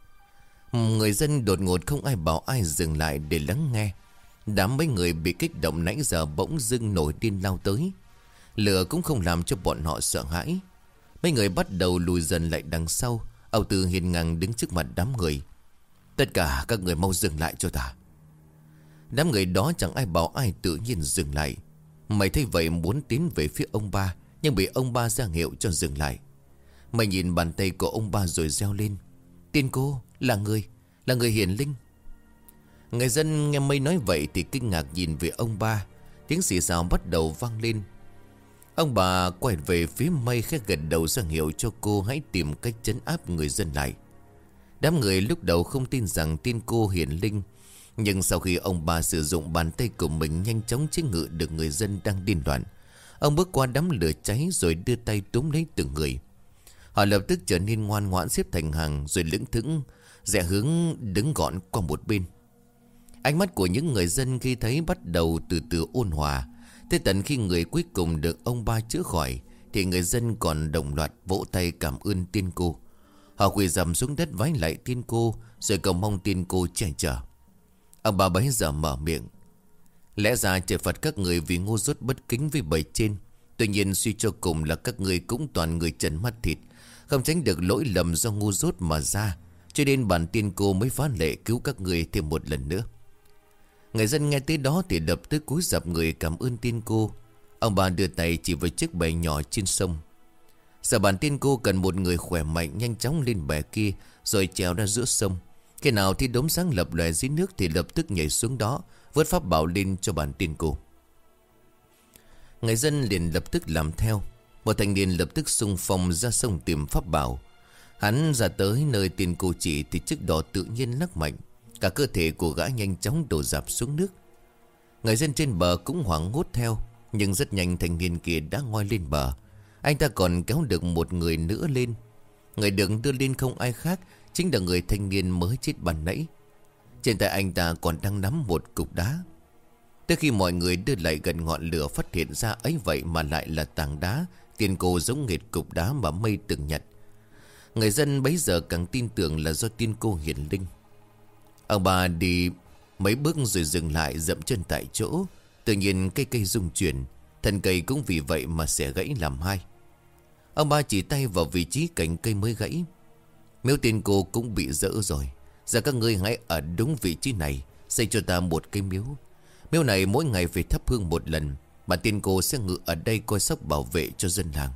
Người dân đột ngột không ai bảo ai dừng lại để lắng nghe. Đám mấy người bị kích động nãy giờ bỗng dưng nổi điên lao tới. Lửa cũng không làm cho bọn họ sợ hãi. Mấy người bắt đầu lùi dần lại đằng sau. Ông Tư hiên ngang đứng trước mặt đám người: tất cả các người mau dừng lại cho ta. Đám người đó chẳng ai bảo ai tự nhiên dừng lại. Mày thấy vậy muốn tiến về phía ông ba, nhưng bị ông ba ra hiệu cho dừng lại. Mày nhìn bàn tay của ông ba rồi reo lên: tiên cô là người, là người hiển linh. Người dân nghe Mây nói vậy thì kinh ngạc nhìn về ông ba. Tiếng xì xào bắt đầu vang lên. Ông bà quay về phía Mây khẽ gật đầu ra hiệu cho cô hãy tìm cách trấn áp người dân lại. Đám người lúc đầu không tin rằng tiên cô hiển linh, nhưng sau khi ông bà sử dụng bàn tay của mình nhanh chóng chế ngự được người dân đang điên loạn, ông bước qua đám lửa cháy rồi đưa tay túm lấy từng người. Họ lập tức trở nên ngoan ngoãn xếp thành hàng rồi lững thững rẽ hướng đứng gọn qua một bên. Ánh mắt của những người dân khi thấy bắt đầu từ từ ôn hòa. Tới tận khi người cuối cùng được ông ba chữa khỏi thì người dân còn đồng loạt vỗ tay cảm ơn tiên cô. Họ quỳ rằm xuống đất vái lại tiên cô rồi cầu mong tiên cô che chở. Ông bà bấy giờ mở miệng: lẽ ra trời phạt các người vì ngu dốt bất kính với bầy trên. Tuy nhiên suy cho cùng là các người cũng toàn người trần mắt thịt, không tránh được lỗi lầm do ngu dốt mà ra. Cho nên bản tiên cô mới phá lệ cứu các người thêm một lần nữa. Người dân nghe tới đó thì lập tức cúi rạp người cảm ơn tiên cô. Ông bà đưa tay chỉ vào chiếc bè nhỏ trên sông. Giờ bản tiên cô cần một người khỏe mạnh nhanh chóng lên bè kia rồi trèo ra giữa sông. Khi nào thì đốm sáng lập lòe dưới nước thì lập tức nhảy xuống đó vớt pháp bảo lên cho bản tiên cô. Người dân liền lập tức làm theo. Một thanh niên lập tức xung phong ra sông tìm pháp bảo. Hắn ra tới nơi tiên cô chỉ thì chiếc đò tự nhiên lắc mạnh. Cả cơ thể của gã nhanh chóng đổ dạp xuống nước. Người dân trên bờ cũng hoảng hốt theo. Nhưng rất nhanh thanh niên kia đã ngoi lên bờ. Anh ta còn kéo được một người nữa lên. Người được đưa lên không ai khác chính là người thanh niên mới chết ban nãy. Trên tay anh ta còn đang nắm một cục đá. Tới khi mọi người đưa lại gần ngọn lửa phát hiện ra ấy vậy mà lại là tảng đá tiên cô giống nghệt cục đá mà Mây từng nhặt. Người dân bấy giờ càng tin tưởng là do tiên cô hiển linh. Ông bà đi mấy bước rồi dừng lại dậm chân tại chỗ. Tự nhiên cây cây rung chuyển. Thân cây cũng vì vậy mà xẻ gãy làm hai. Ông ba chỉ tay vào vị trí cành cây mới gãy. Miếu tiên cô cũng bị dỡ rồi. Giờ các ngươi hãy ở đúng vị trí này xây cho ta một cây miếu. Miếu này mỗi ngày phải thắp hương một lần. Bà tiên cô sẽ ngự ở đây coi sóc bảo vệ cho dân làng.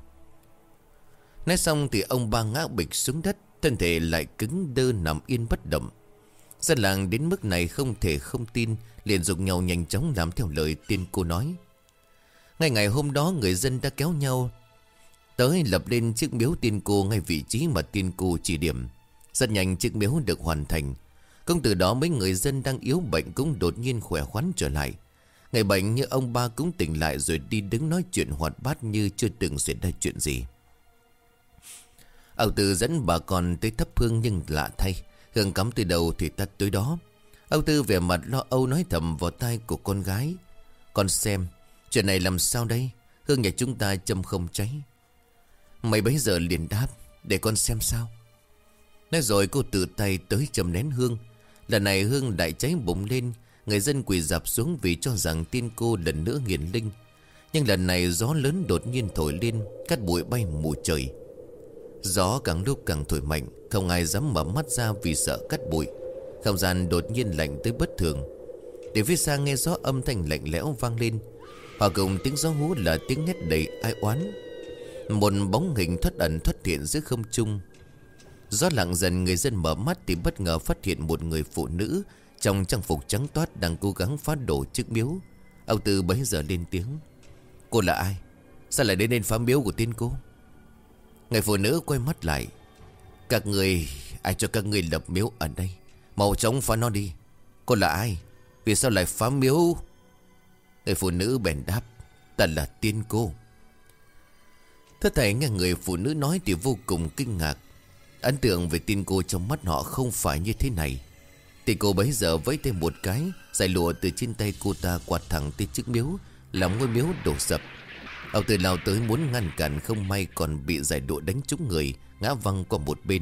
Nói xong thì ông ba ngã bịch xuống đất. Thân thể lại cứng đơ nằm yên bất động. Dân làng đến mức này không thể không tin, liền dục nhau nhanh chóng làm theo lời tiên cô nói. Ngay ngày hôm đó người dân đã kéo nhau tới lập lên chiếc miếu tiên cô ngay vị trí mà tiên cô chỉ điểm. Rất nhanh chiếc miếu được hoàn thành. Cũng từ đó mấy người dân đang yếu bệnh cũng đột nhiên khỏe khoắn trở lại. Người bệnh như ông ba cũng tỉnh lại rồi đi đứng nói chuyện hoạt bát như chưa từng xảy ra chuyện gì. Ông Tư dẫn bà con tới thắp hương nhưng lạ thay, hương cắm từ đầu thì tắt tới đó. Ông Tư vẻ mặt lo âu nói thầm vào tai của con gái: con xem, chuyện này làm sao đây? Hương nhà chúng ta châm không cháy. Mày bấy giờ liền đáp: để con xem sao. Nói rồi cô tự tay tới châm nén hương. Lần này hương đại cháy bùng lên. Người dân quỳ dạp xuống vì cho rằng tiên cô lần nữa hiển linh. Nhưng lần này gió lớn đột nhiên thổi lên, cát bụi bay mù trời. Gió càng lúc càng thổi mạnh, không ai dám mở mắt ra vì sợ cát bụi. Không gian đột nhiên lạnh tới bất thường. Để phía xa nghe gió âm thanh lạnh lẽo vang lên. Hòa cùng tiếng gió hú là tiếng hét đầy ai oán. Một bóng hình thoát ẩn thoát hiện giữa không trung. Gió lặng dần, người dân mở mắt thì bất ngờ phát hiện một người phụ nữ trong trang phục trắng toát đang cố gắng phá đổ chiếc miếu. Ông Tư bấy giờ lên tiếng: "Cô là ai? Sao lại đến đây phá miếu của tiên cô?" Người phụ nữ quay mắt lại: "Các người, ai cho các người lập miếu ở đây? Mau chóng phá nó đi. Cô là ai? Vì sao lại phá miếu?" Người phụ nữ bèn đáp: "Ta là tiên cô." Thất thảy nghe người phụ nữ nói thì vô cùng kinh ngạc. Ấn tượng về tiên cô trong mắt họ không phải như thế này. Tiên cô bấy giờ vẫy tay một cái, dải lụa từ trên tay cô ta quạt thẳng tới chiếc miếu, làm ngôi miếu đổ sập. Ông Tư lao tới muốn ngăn cản, không may còn bị dải lụa đánh trúng người, ngã văng qua một bên.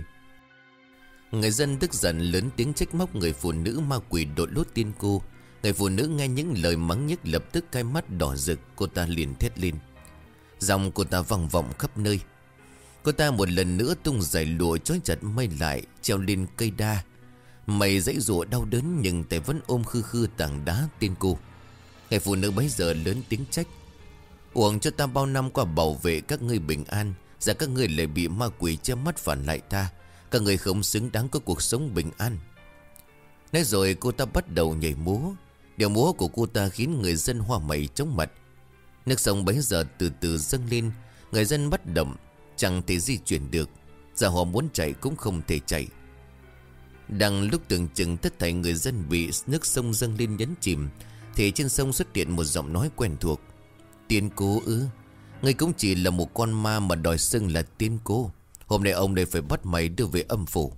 Người dân tức giận lớn tiếng trách móc người phụ nữ ma quỷ đội lốt tiên cô. Người phụ nữ nghe những lời mắng nhiếc lập tức cái mắt đỏ rực, cô ta liền thét lên. Giọng cô ta vang vọng khắp nơi. Cô ta một lần nữa tung dải lụa trói chặt mây lại, treo lên cây đa. Mày dãy dụa đau đớn nhưng tay vẫn ôm khư khư tảng đá tiên cô. Người phụ nữ bấy giờ lớn tiếng trách: "Uổng cho ta bao năm qua bảo vệ các ngươi bình an, giờ các ngươi lại bị ma quỷ che mắt phản lại ta. Các ngươi không xứng đáng có cuộc sống bình an." Nói rồi cô ta bắt đầu nhảy múa. Điệu múa của cô ta khiến người dân hoa mày chóng mặt. Nước sông bấy giờ từ từ dâng lên. Người dân bất động, chẳng thể di chuyển được. Giờ họ muốn chạy cũng không thể chạy. Đang lúc tưởng chừng tất thảy người dân bị nước sông dâng lên nhấn chìm, thì trên sông xuất hiện một giọng nói quen thuộc: "Tiên cô ư? Ngươi cũng chỉ là một con ma mà đòi xưng là tiên cô. Hôm nay ông đây phải bắt mày đưa về âm phủ."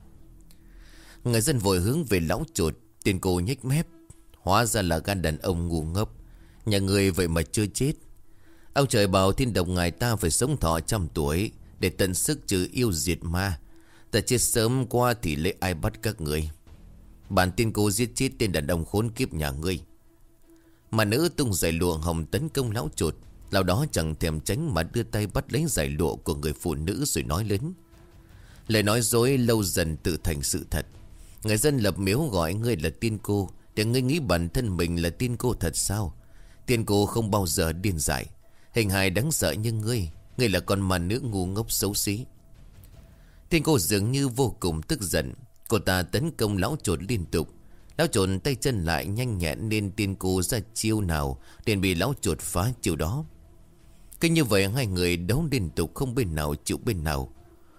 Người dân vội hướng về lão chuột. Tiên cô nhếch mép: "Hóa ra là gan đàn ông ngu ngốc. Nhà người vậy mà chưa chết. Ông trời bảo thiên độc ngài ta phải sống thọ trăm tuổi, để tận sức trừ yêu diệt ma. Ta chết sớm qua thì lấy ai bắt các người? Bản tiên cô giết chết tên đàn ông khốn kiếp nhà ngươi." Mà nữ tung dải lụa hồng tấn công lão chuột. Lão đó chẳng thèm tránh mà đưa tay bắt lấy dải lụa của người phụ nữ rồi nói lớn. Lời nói dối lâu dần tự thành sự thật. Người dân lập miếu gọi ngươi là tiên cô, để ngươi nghĩ bản thân mình là tiên cô thật sao? Tiên cô không bao giờ điên dại, hình hài đáng sợ như ngươi. Ngươi là con ma nữ ngu ngốc xấu xí. Tiên cô dường như vô cùng tức giận. Cô ta tấn công lão chuột liên tục. Lão chuột tay chân lại nhanh nhẹn nên tiên cô ra chiêu nào liền bị lão chuột phá chiêu đó. Cứ như vậy hai người đấu liên tục, không bên nào chịu bên nào.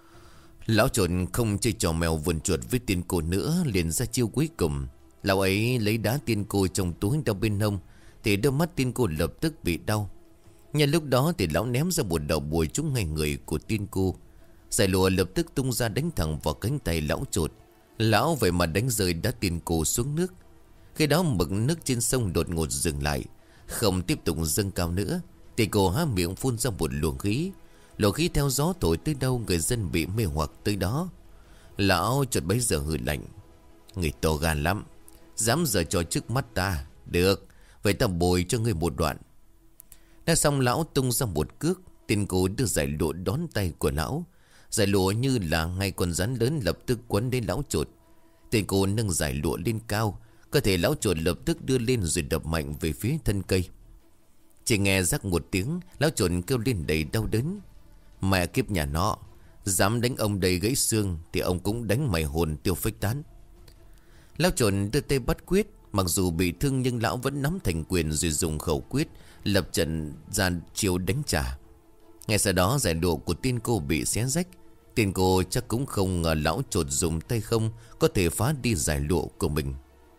Lão chuột không chơi trò mèo vườn chuột với tiên cô nữa, liền ra chiêu cuối cùng. Lão ấy lấy đá tiên cô trong túi đeo bên hông, thì đôi mắt tiên cô lập tức bị đau. Nhân lúc đó thì lão ném ra một đầu bùi trúng ngay người của tiên cô. Dải lụa lập tức tung ra đánh thẳng vào cánh tay lão chuột. Lão vậy mà đánh rơi đá tiên cô xuống nước. Khi đó mực nước trên sông đột ngột dừng lại, không tiếp tục dâng cao nữa. Tiên cô há miệng phun ra một luồng khí. Luồng khí theo gió thổi tới đâu, người dân bị mê hoặc tới đó. Lão chuột bấy giờ hừ lạnh: "Người to gan lắm, dám giở trò trước mắt ta. Được, vậy ta bồi cho ngươi một đoạn." Đã xong lão tung ra một cước. Tiên cô đưa dải lụa đón tay của lão. Dải lụa như là ngay con rắn lớn lập tức quấn đến lão chuột. Tiên cô nâng dải lụa lên cao. Cơ thể lão chuột lập tức đưa lên rồi đập mạnh về phía thân cây. Chỉ nghe rắc một tiếng, lão chuột kêu lên đầy đau đớn: "Mẹ kiếp nhà nó, dám đánh ông đầy gãy xương thì ông cũng đánh mày hồn tiêu phách tán." Lão chuột đưa tay bắt quyết. Mặc dù bị thương nhưng lão vẫn nắm thành quyền rồi dùng khẩu quyết lập trận ra chiêu đánh trả. Ngay sau đó dải lụa của tiên cô bị xé rách. Tiên cô chắc cũng không ngờ lão chuột dùng tay không có thể phá đi dải lụa của mình.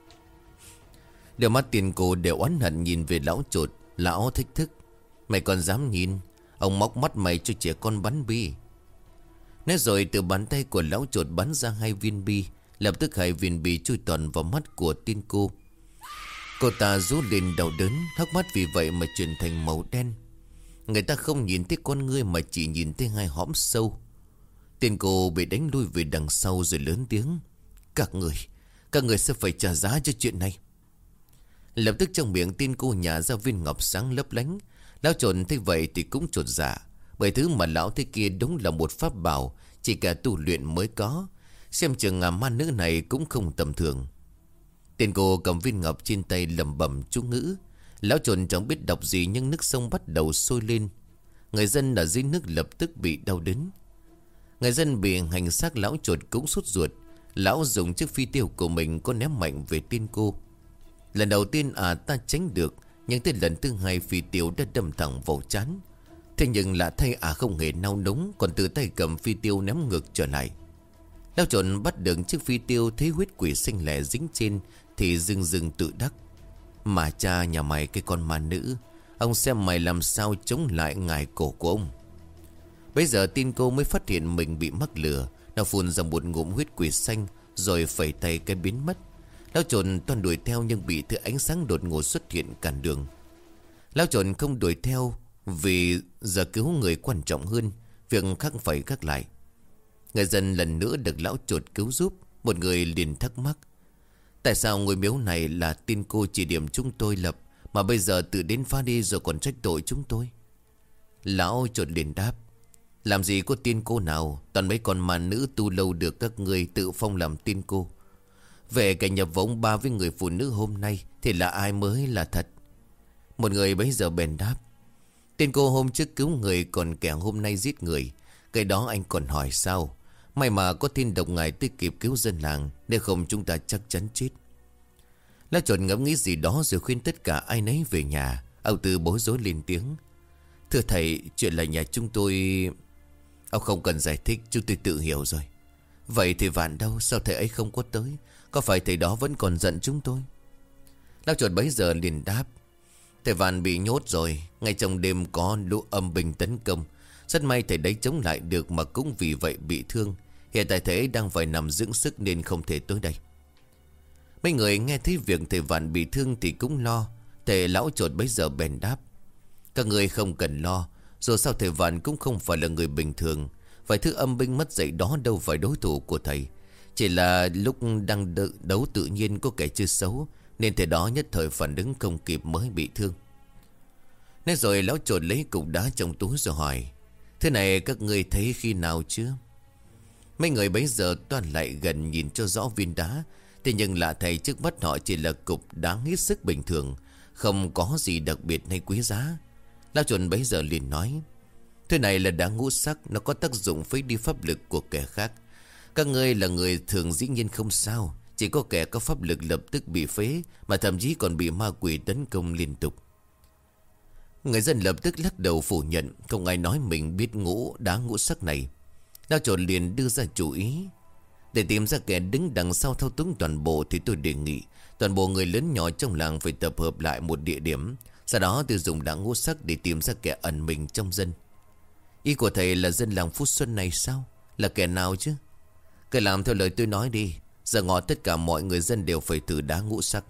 Đôi mắt tiên cô đều oán hận nhìn về lão chuột. Lão thách thức: "Mày còn dám nhìn? Ông móc mắt mày cho trẻ con bắn bi." Nói rồi từ bàn tay của lão chuột bắn ra hai viên bi. Lập tức hai viên bi chui toàn vào mắt của tiên cô. Cô ta rú lên đau đớn, hốc mắt vì vậy mà chuyển thành màu đen. Người ta không nhìn thấy con ngươi mà chỉ nhìn thấy hai hõm sâu. Tiên cô bị đánh lui về đằng sau rồi lớn tiếng: "Các người, các người sẽ phải trả giá cho chuyện này." Lập tức trong miệng tiên cô nhả ra viên ngọc sáng lấp lánh. Lão chuột thấy vậy thì cũng chột dạ, bởi thứ mà lão thấy kia đúng là một pháp bảo chỉ cả tu luyện mới có. Xem chừng ngà ma nữ này cũng không tầm thường. Tiên cô cầm viên ngọc trên tay lẩm bẩm chú ngữ. Lão chuột chẳng biết đọc gì nhưng nước sông bắt đầu sôi lên. Người dân ở dưới nước lập tức bị đau đớn. Người dân bị hành xác lão chuột cũng sốt ruột. Lão dùng chiếc phi tiêu của mình có ném mạnh về tiên cô. Lần đầu tiên à ta tránh được, nhưng tới lần thứ hai phi tiêu đã đâm thẳng vào trán. Thế nhưng lạ thay à không hề nao núng, còn từ tay cầm phi tiêu ném ngược trở lại. Lão chuột bắt được chiếc phi tiêu, thấy huyết quỷ xanh lẻ dính trên thì dưng dưng tự đắc. Mà cha nhà mày cái con ma nữ, ông xem mày làm sao chống lại ngài cổ của ông. Bây giờ tin cô mới phát hiện mình bị mắc lừa. Nó phun ra một ngụm huyết quỷ xanh rồi phẩy tay cái biến mất. Lão trồn toàn đuổi theo nhưng bị thứ ánh sáng đột ngột xuất hiện cản đường. Lão trồn không đuổi theo vì giờ cứu người quan trọng hơn, việc khác phải gác lại. Người dân lần nữa được lão trồn cứu giúp. Một người liền thắc mắc, tại sao ngôi miếu này là tin cô chỉ điểm chúng tôi lập, mà bây giờ tự đến phá đi rồi còn trách tội chúng tôi? Lão trồn liền đáp, làm gì có tiên cô nào, toàn mấy con ma nữ tu lâu được các người tự phong làm tiên cô. Về cảnh nhập vống ba với người phụ nữ hôm nay thì là ai mới là thật? Một người bấy giờ bèn đáp, tiên cô hôm trước cứu người, còn kẻ hôm nay giết người. Cái đó anh còn hỏi sao? May mà có tin độc ngài tới kịp cứu dân làng, nếu không chúng ta chắc chắn chết. Lão trồn ngẫm nghĩ gì đó rồi khuyên tất cả ai nấy về nhà. Ông Tư bối rối lên tiếng, thưa thầy, chuyện là nhà chúng tôi... Ông không cần giải thích, chúng tôi tự hiểu rồi. Vậy thì Vạn đâu, sao thầy ấy không có tới? Có phải thầy đó vẫn còn giận chúng tôi? Lão chuột bấy giờ liền đáp, thầy Vạn bị nhốt rồi. Ngay trong đêm có lũ âm binh tấn công. Rất may thầy đấy chống lại được, mà cũng vì vậy bị thương. Hiện tại thầy ấy đang phải nằm dưỡng sức nên không thể tới đây. Mấy người nghe thấy việc thầy Vạn bị thương thì cũng lo. Thầy lão chuột bấy giờ bèn đáp, các người không cần lo. Dù sao thầy Vạn cũng không phải là người bình thường. Vài thứ âm binh mất dạy đó đâu phải đối thủ của thầy. Chỉ là lúc đang đấu tự nhiên có kẻ chưa xấu, nên thầy đó nhất thời phản ứng không kịp mới bị thương. Nên rồi lão trột lấy cục đá trong túi rồi hỏi, thế này các người thấy khi nào chưa? Mấy người bấy giờ toàn lại gần nhìn cho rõ viên đá. Thế nhưng lạ thầy, trước mắt họ chỉ là cục đá hết sức bình thường, không có gì đặc biệt hay quý giá. Lão chuẩn bấy giờ liền nói, thế này là đá ngũ sắc, nó có tác dụng phế đi pháp lực của kẻ khác. Các ngươi là người thường dĩ nhiên không sao. Chỉ có kẻ có pháp lực lập tức bị phế, mà thậm chí còn bị ma quỷ tấn công liên tục. Người dân lập tức lắc đầu phủ nhận, không ai nói mình biết ngũ đá ngũ sắc này. Lão chuẩn liền đưa ra chủ ý, để tìm ra kẻ đứng đằng sau thao túng toàn bộ thì tôi đề nghị toàn bộ người lớn nhỏ trong làng phải tập hợp lại một địa điểm. Sau đó tôi dùng đá ngũ sắc để tìm ra kẻ ẩn mình trong dân. Ý của thầy là dân làng Phú Xuân này sao? Là kẻ nào chứ? Cứ làm theo lời tôi nói đi. Giờ ngọ tất cả mọi người dân đều phải thử đá ngũ sắc.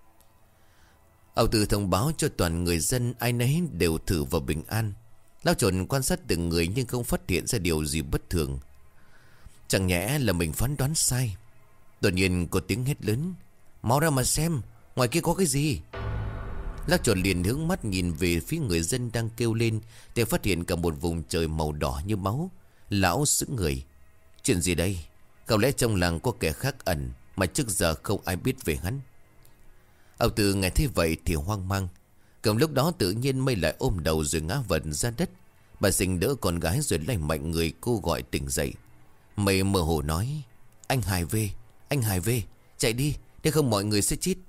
Ông Tư thông báo cho toàn người dân, ai nấy đều thử vào bình an. Lão trồn quan sát từng người nhưng không phát hiện ra điều gì bất thường. Chẳng nhẽ là mình phán đoán sai? Đột nhiên có tiếng hét lớn, mau ra mà xem, ngoài kia có cái gì? Lão trồn liền hướng mắt nhìn về phía người dân đang kêu lên, thì phát hiện cả một vùng trời màu đỏ như máu. Lão sững người, chuyện gì đây? Không lẽ trong làng có kẻ khác ẩn mà trước giờ không ai biết về hắn? Ông Tư nghe thấy vậy thì hoang mang. Cầm lúc đó tự nhiên mây lại ôm đầu rồi ngã vật ra đất. Bà Sinh đỡ con gái rồi lay mạnh người cô gọi tỉnh dậy. Mây mơ hồ nói, anh Hải về, anh Hải về, chạy đi, nếu không mọi người sẽ chết.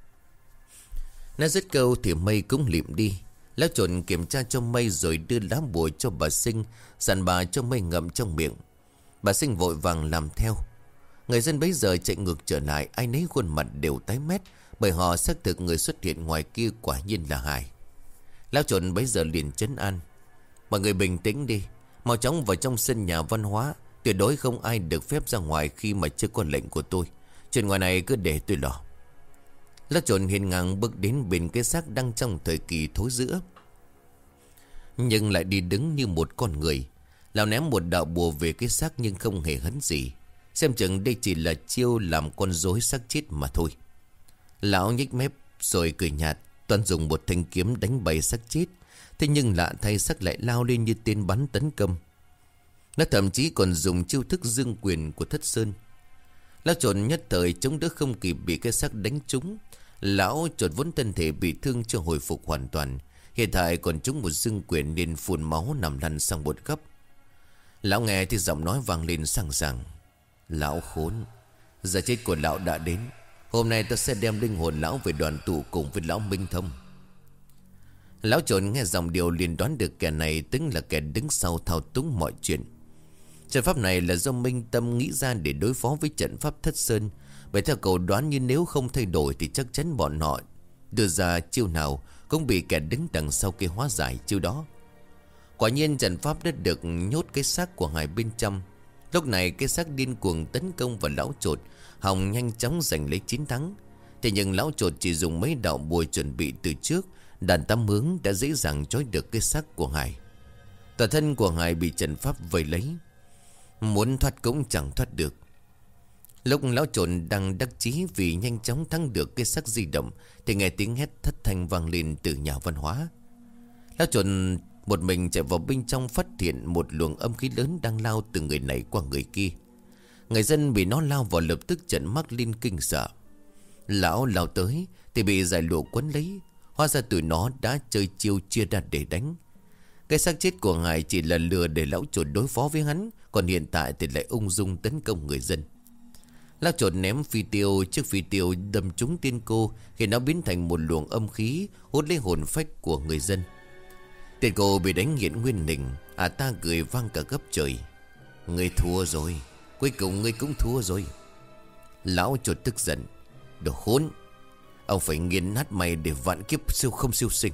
Nó dứt câu thì Mây cũng lịm đi. Lão trồn kiểm tra cho Mây rồi đưa lá bùa cho bà Sinh, dặn bà cho Mây ngậm trong miệng. Bà Sinh vội vàng làm theo. Người dân bấy giờ chạy ngược trở lại, ai nấy khuôn mặt đều tái mét, bởi họ xác thực người xuất hiện ngoài kia quả nhiên là Hải. Lão trồn bấy giờ liền trấn an, mọi người bình tĩnh đi, mau chóng vào trong sân nhà văn hóa. Tuyệt đối không ai được phép ra ngoài khi mà chưa có lệnh của tôi. Chuyện ngoài này cứ để tôi lo. Lão trồn hiên ngang bước đến bên cái xác đang trong thời kỳ thối rữa, nhưng lại đi đứng như một con người. Lão ném một đạo bùa về cái xác nhưng không hề hấn gì. Xem chừng đây chỉ là chiêu làm con rối xác chết mà thôi. Lão nhếch mép rồi cười nhạt, toàn dùng một thanh kiếm đánh bay xác chết. Thế nhưng lạ thay, xác lại lao lên như tên bắn tấn công. Nó thậm chí còn dùng chiêu thức dương quyền của Thất Sơn. Lão trồn nhất thời chống đỡ không kịp, bị cái xác đánh trúng. Lão trồn vốn thân thể bị thương chưa hồi phục hoàn toàn, hiện tại còn trúng một dương quyền nên phun máu nằm lăn sang một góc. Lão nghe thì giọng nói vang lên sảng sàng. Lão khốn, giờ chết của lão đã đến. Hôm nay ta sẽ đem linh hồn lão về đoàn tụ cùng với lão Minh Thông. Lão trộn nghe dòng điều liền đoán được kẻ này tức là kẻ đứng sau thao túng mọi chuyện. Trận pháp này là do Minh Tâm nghĩ ra để đối phó với trận pháp Thất Sơn. Bởi theo cậu đoán, như nếu không thay đổi thì chắc chắn bọn họ đưa ra chiêu nào cũng bị kẻ đứng đằng sau kia hóa giải chiêu đó. Quả nhiên trận pháp đã được nhốt cái xác của Hải bên trong. Lúc này cái xác điên cuồng tấn công vào lão trột, hòng nhanh chóng giành lấy chiến thắng. Thế nhưng lão trột chỉ dùng mấy đạo bùa chuẩn bị từ trước, đàn tam hướng đã dễ dàng trói được cái xác của Hải. Toàn thân của Hải bị trận pháp vây lấy, muốn thoát cũng chẳng thoát được. Lúc lão trộn đang đắc chí vì nhanh chóng thắng được cái xác di động thì nghe tiếng hét thất thanh vang lên từ nhà văn hóa. Lão trộn một mình chạy vào bên trong, phát hiện một luồng âm khí lớn đang lao từ người này qua người kia. Người dân bị nó lao vào lập tức trợn mắt lên kinh sợ. Lão lao tới thì bị giải lụa quấn lấy. Hóa ra tụi nó đã chơi chiêu chia ra để đánh. Cái xác chết của Hải chỉ là lừa để lão trộn đối phó với hắn, còn hiện tại thì lại ung dung tấn công người dân. Lão trộn ném phi tiêu, chiếc phi tiêu đâm trúng tiên cô, khi nó biến thành một luồng âm khí hút lấy hồn phách của người dân. Tiên cô bị đánh nghiện nguyên nình, à ta cười vang cả gấp trời. Ngươi thua rồi, cuối cùng ngươi cũng thua rồi. Lão trộn tức giận. Đồ khốn, ông phải nghiền nát mày để vạn kiếp siêu không siêu sinh.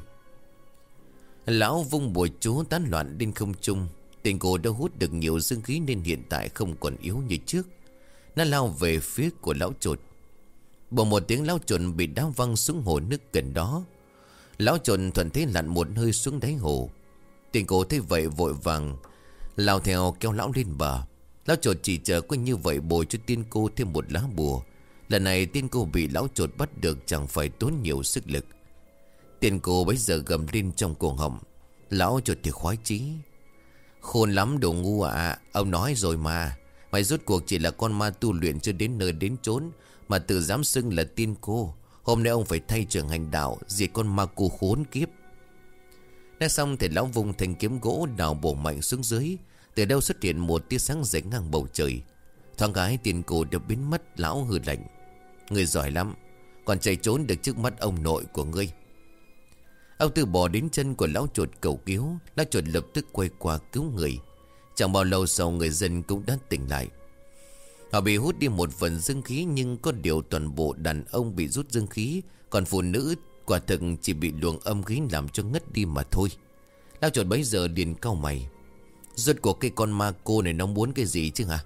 Lão vung bùa chú tán loạn lên không trung. Tiên cô đã hút được nhiều dương khí nên hiện tại không còn yếu như trước. Nó lao về phía của lão trột. Bỗng một tiếng lão trột bị đá văng xuống hồ nước gần đó. Lão trột thuận thế lặn một hơi xuống đáy hồ. Tiên cô thấy vậy vội vàng lao theo kéo lão lên bờ. Lão trột chỉ chờ có như vậy bồi cho tiên cô thêm một lá bùa. Lần này tiên cô bị lão trột bắt được chẳng phải tốn nhiều sức lực. Tiên cô bấy giờ gầm lên trong cổ họng. Lão trột thì khoái chí. Khôn lắm đồ ngu ạ, ông nói rồi mà. Mày rốt cuộc chỉ là con ma tu luyện chưa đến nơi đến chốn mà tự dám xưng là tiên cô. Hôm nay ông phải thay trưởng hành đạo, diệt con ma cô khốn kiếp. Nói xong thì lão vùng thanh kiếm gỗ đào bổ mạnh xuống dưới. Từ đâu xuất hiện một tia sáng rạch ngang bầu trời. Thoáng cái tiên cô đã biến mất. Lão hừ lạnh. Ngươi giỏi lắm, còn chạy trốn được trước mắt ông nội của ngươi. Ông Tư bò đến chân của lão chuột cầu cứu. Lão chuột lập tức quay qua cứu người. Chẳng bao lâu sau người dân cũng đã tỉnh lại. Họ bị hút đi một phần dương khí, nhưng có điều toàn bộ đàn ông bị rút dương khí, còn phụ nữ quả thực chỉ bị luồng âm khí làm cho ngất đi mà thôi. Lão chuột bấy giờ liền cau mày. Rốt cuộc cái con ma cô này nó muốn cái gì chứ hả?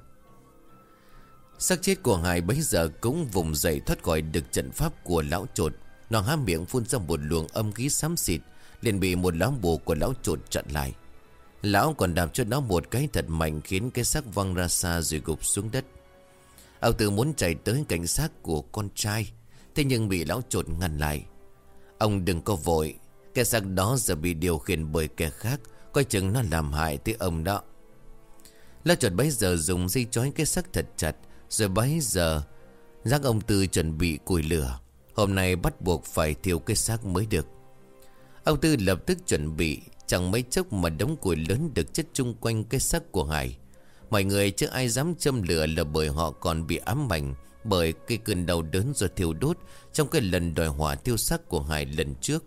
Xác chết của Hải bấy giờ cũng vùng dậy thoát khỏi được trận pháp của lão chuột. Nó há miệng phun ra một luồng âm khí xám xịt, liền bị một lá bùa của lão chuột chặn lại. Lão còn đạp cho nó một cái thật mạnh, khiến cái xác văng ra xa rồi gục xuống đất. Ông Tư muốn chạy tới cảnh xác của con trai, thế nhưng bị lão chuột ngăn lại. Ông đừng có vội, cái xác đó giờ bị điều khiển bởi kẻ khác, coi chừng nó làm hại tới ông đó. Lão chuột bấy giờ dùng dây trói cái xác thật chặt, rồi bấy giờ giác ông Tư chuẩn bị củi lửa. Hôm nay bắt buộc phải thiêu cái xác mới được. Ông Tư lập tức chuẩn bị. Chẳng mấy chốc mà đống củi lớn được chất chung quanh cái xác của Hải. Mọi người chứ ai dám châm lửa là bởi họ còn bị ám ảnh bởi cái cơn đau đớn do thiêu đốt trong cái lần đòi hỏa thiêu xác của Hải lần trước.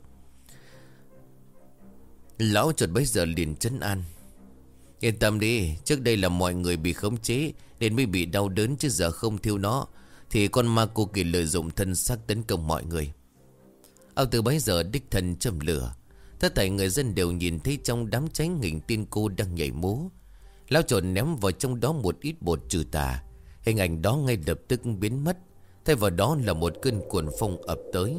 Lão chuột bấy giờ liền trấn an. Yên tâm đi, trước đây là mọi người bị khống chế nên mới bị đau đớn, chứ giờ không thiêu nó thì con ma cô kỳ lợi dụng thân xác tấn công mọi người. Ông Tư bấy giờ đích thân châm lửa. Tất thảy người dân đều nhìn thấy trong đám cháy hình tiên cô đang nhảy múa. Lão chuột ném vào trong đó một ít bột trừ tà. Hình ảnh đó ngay lập tức biến mất. Thay vào đó là một cơn cuồng phong ập tới.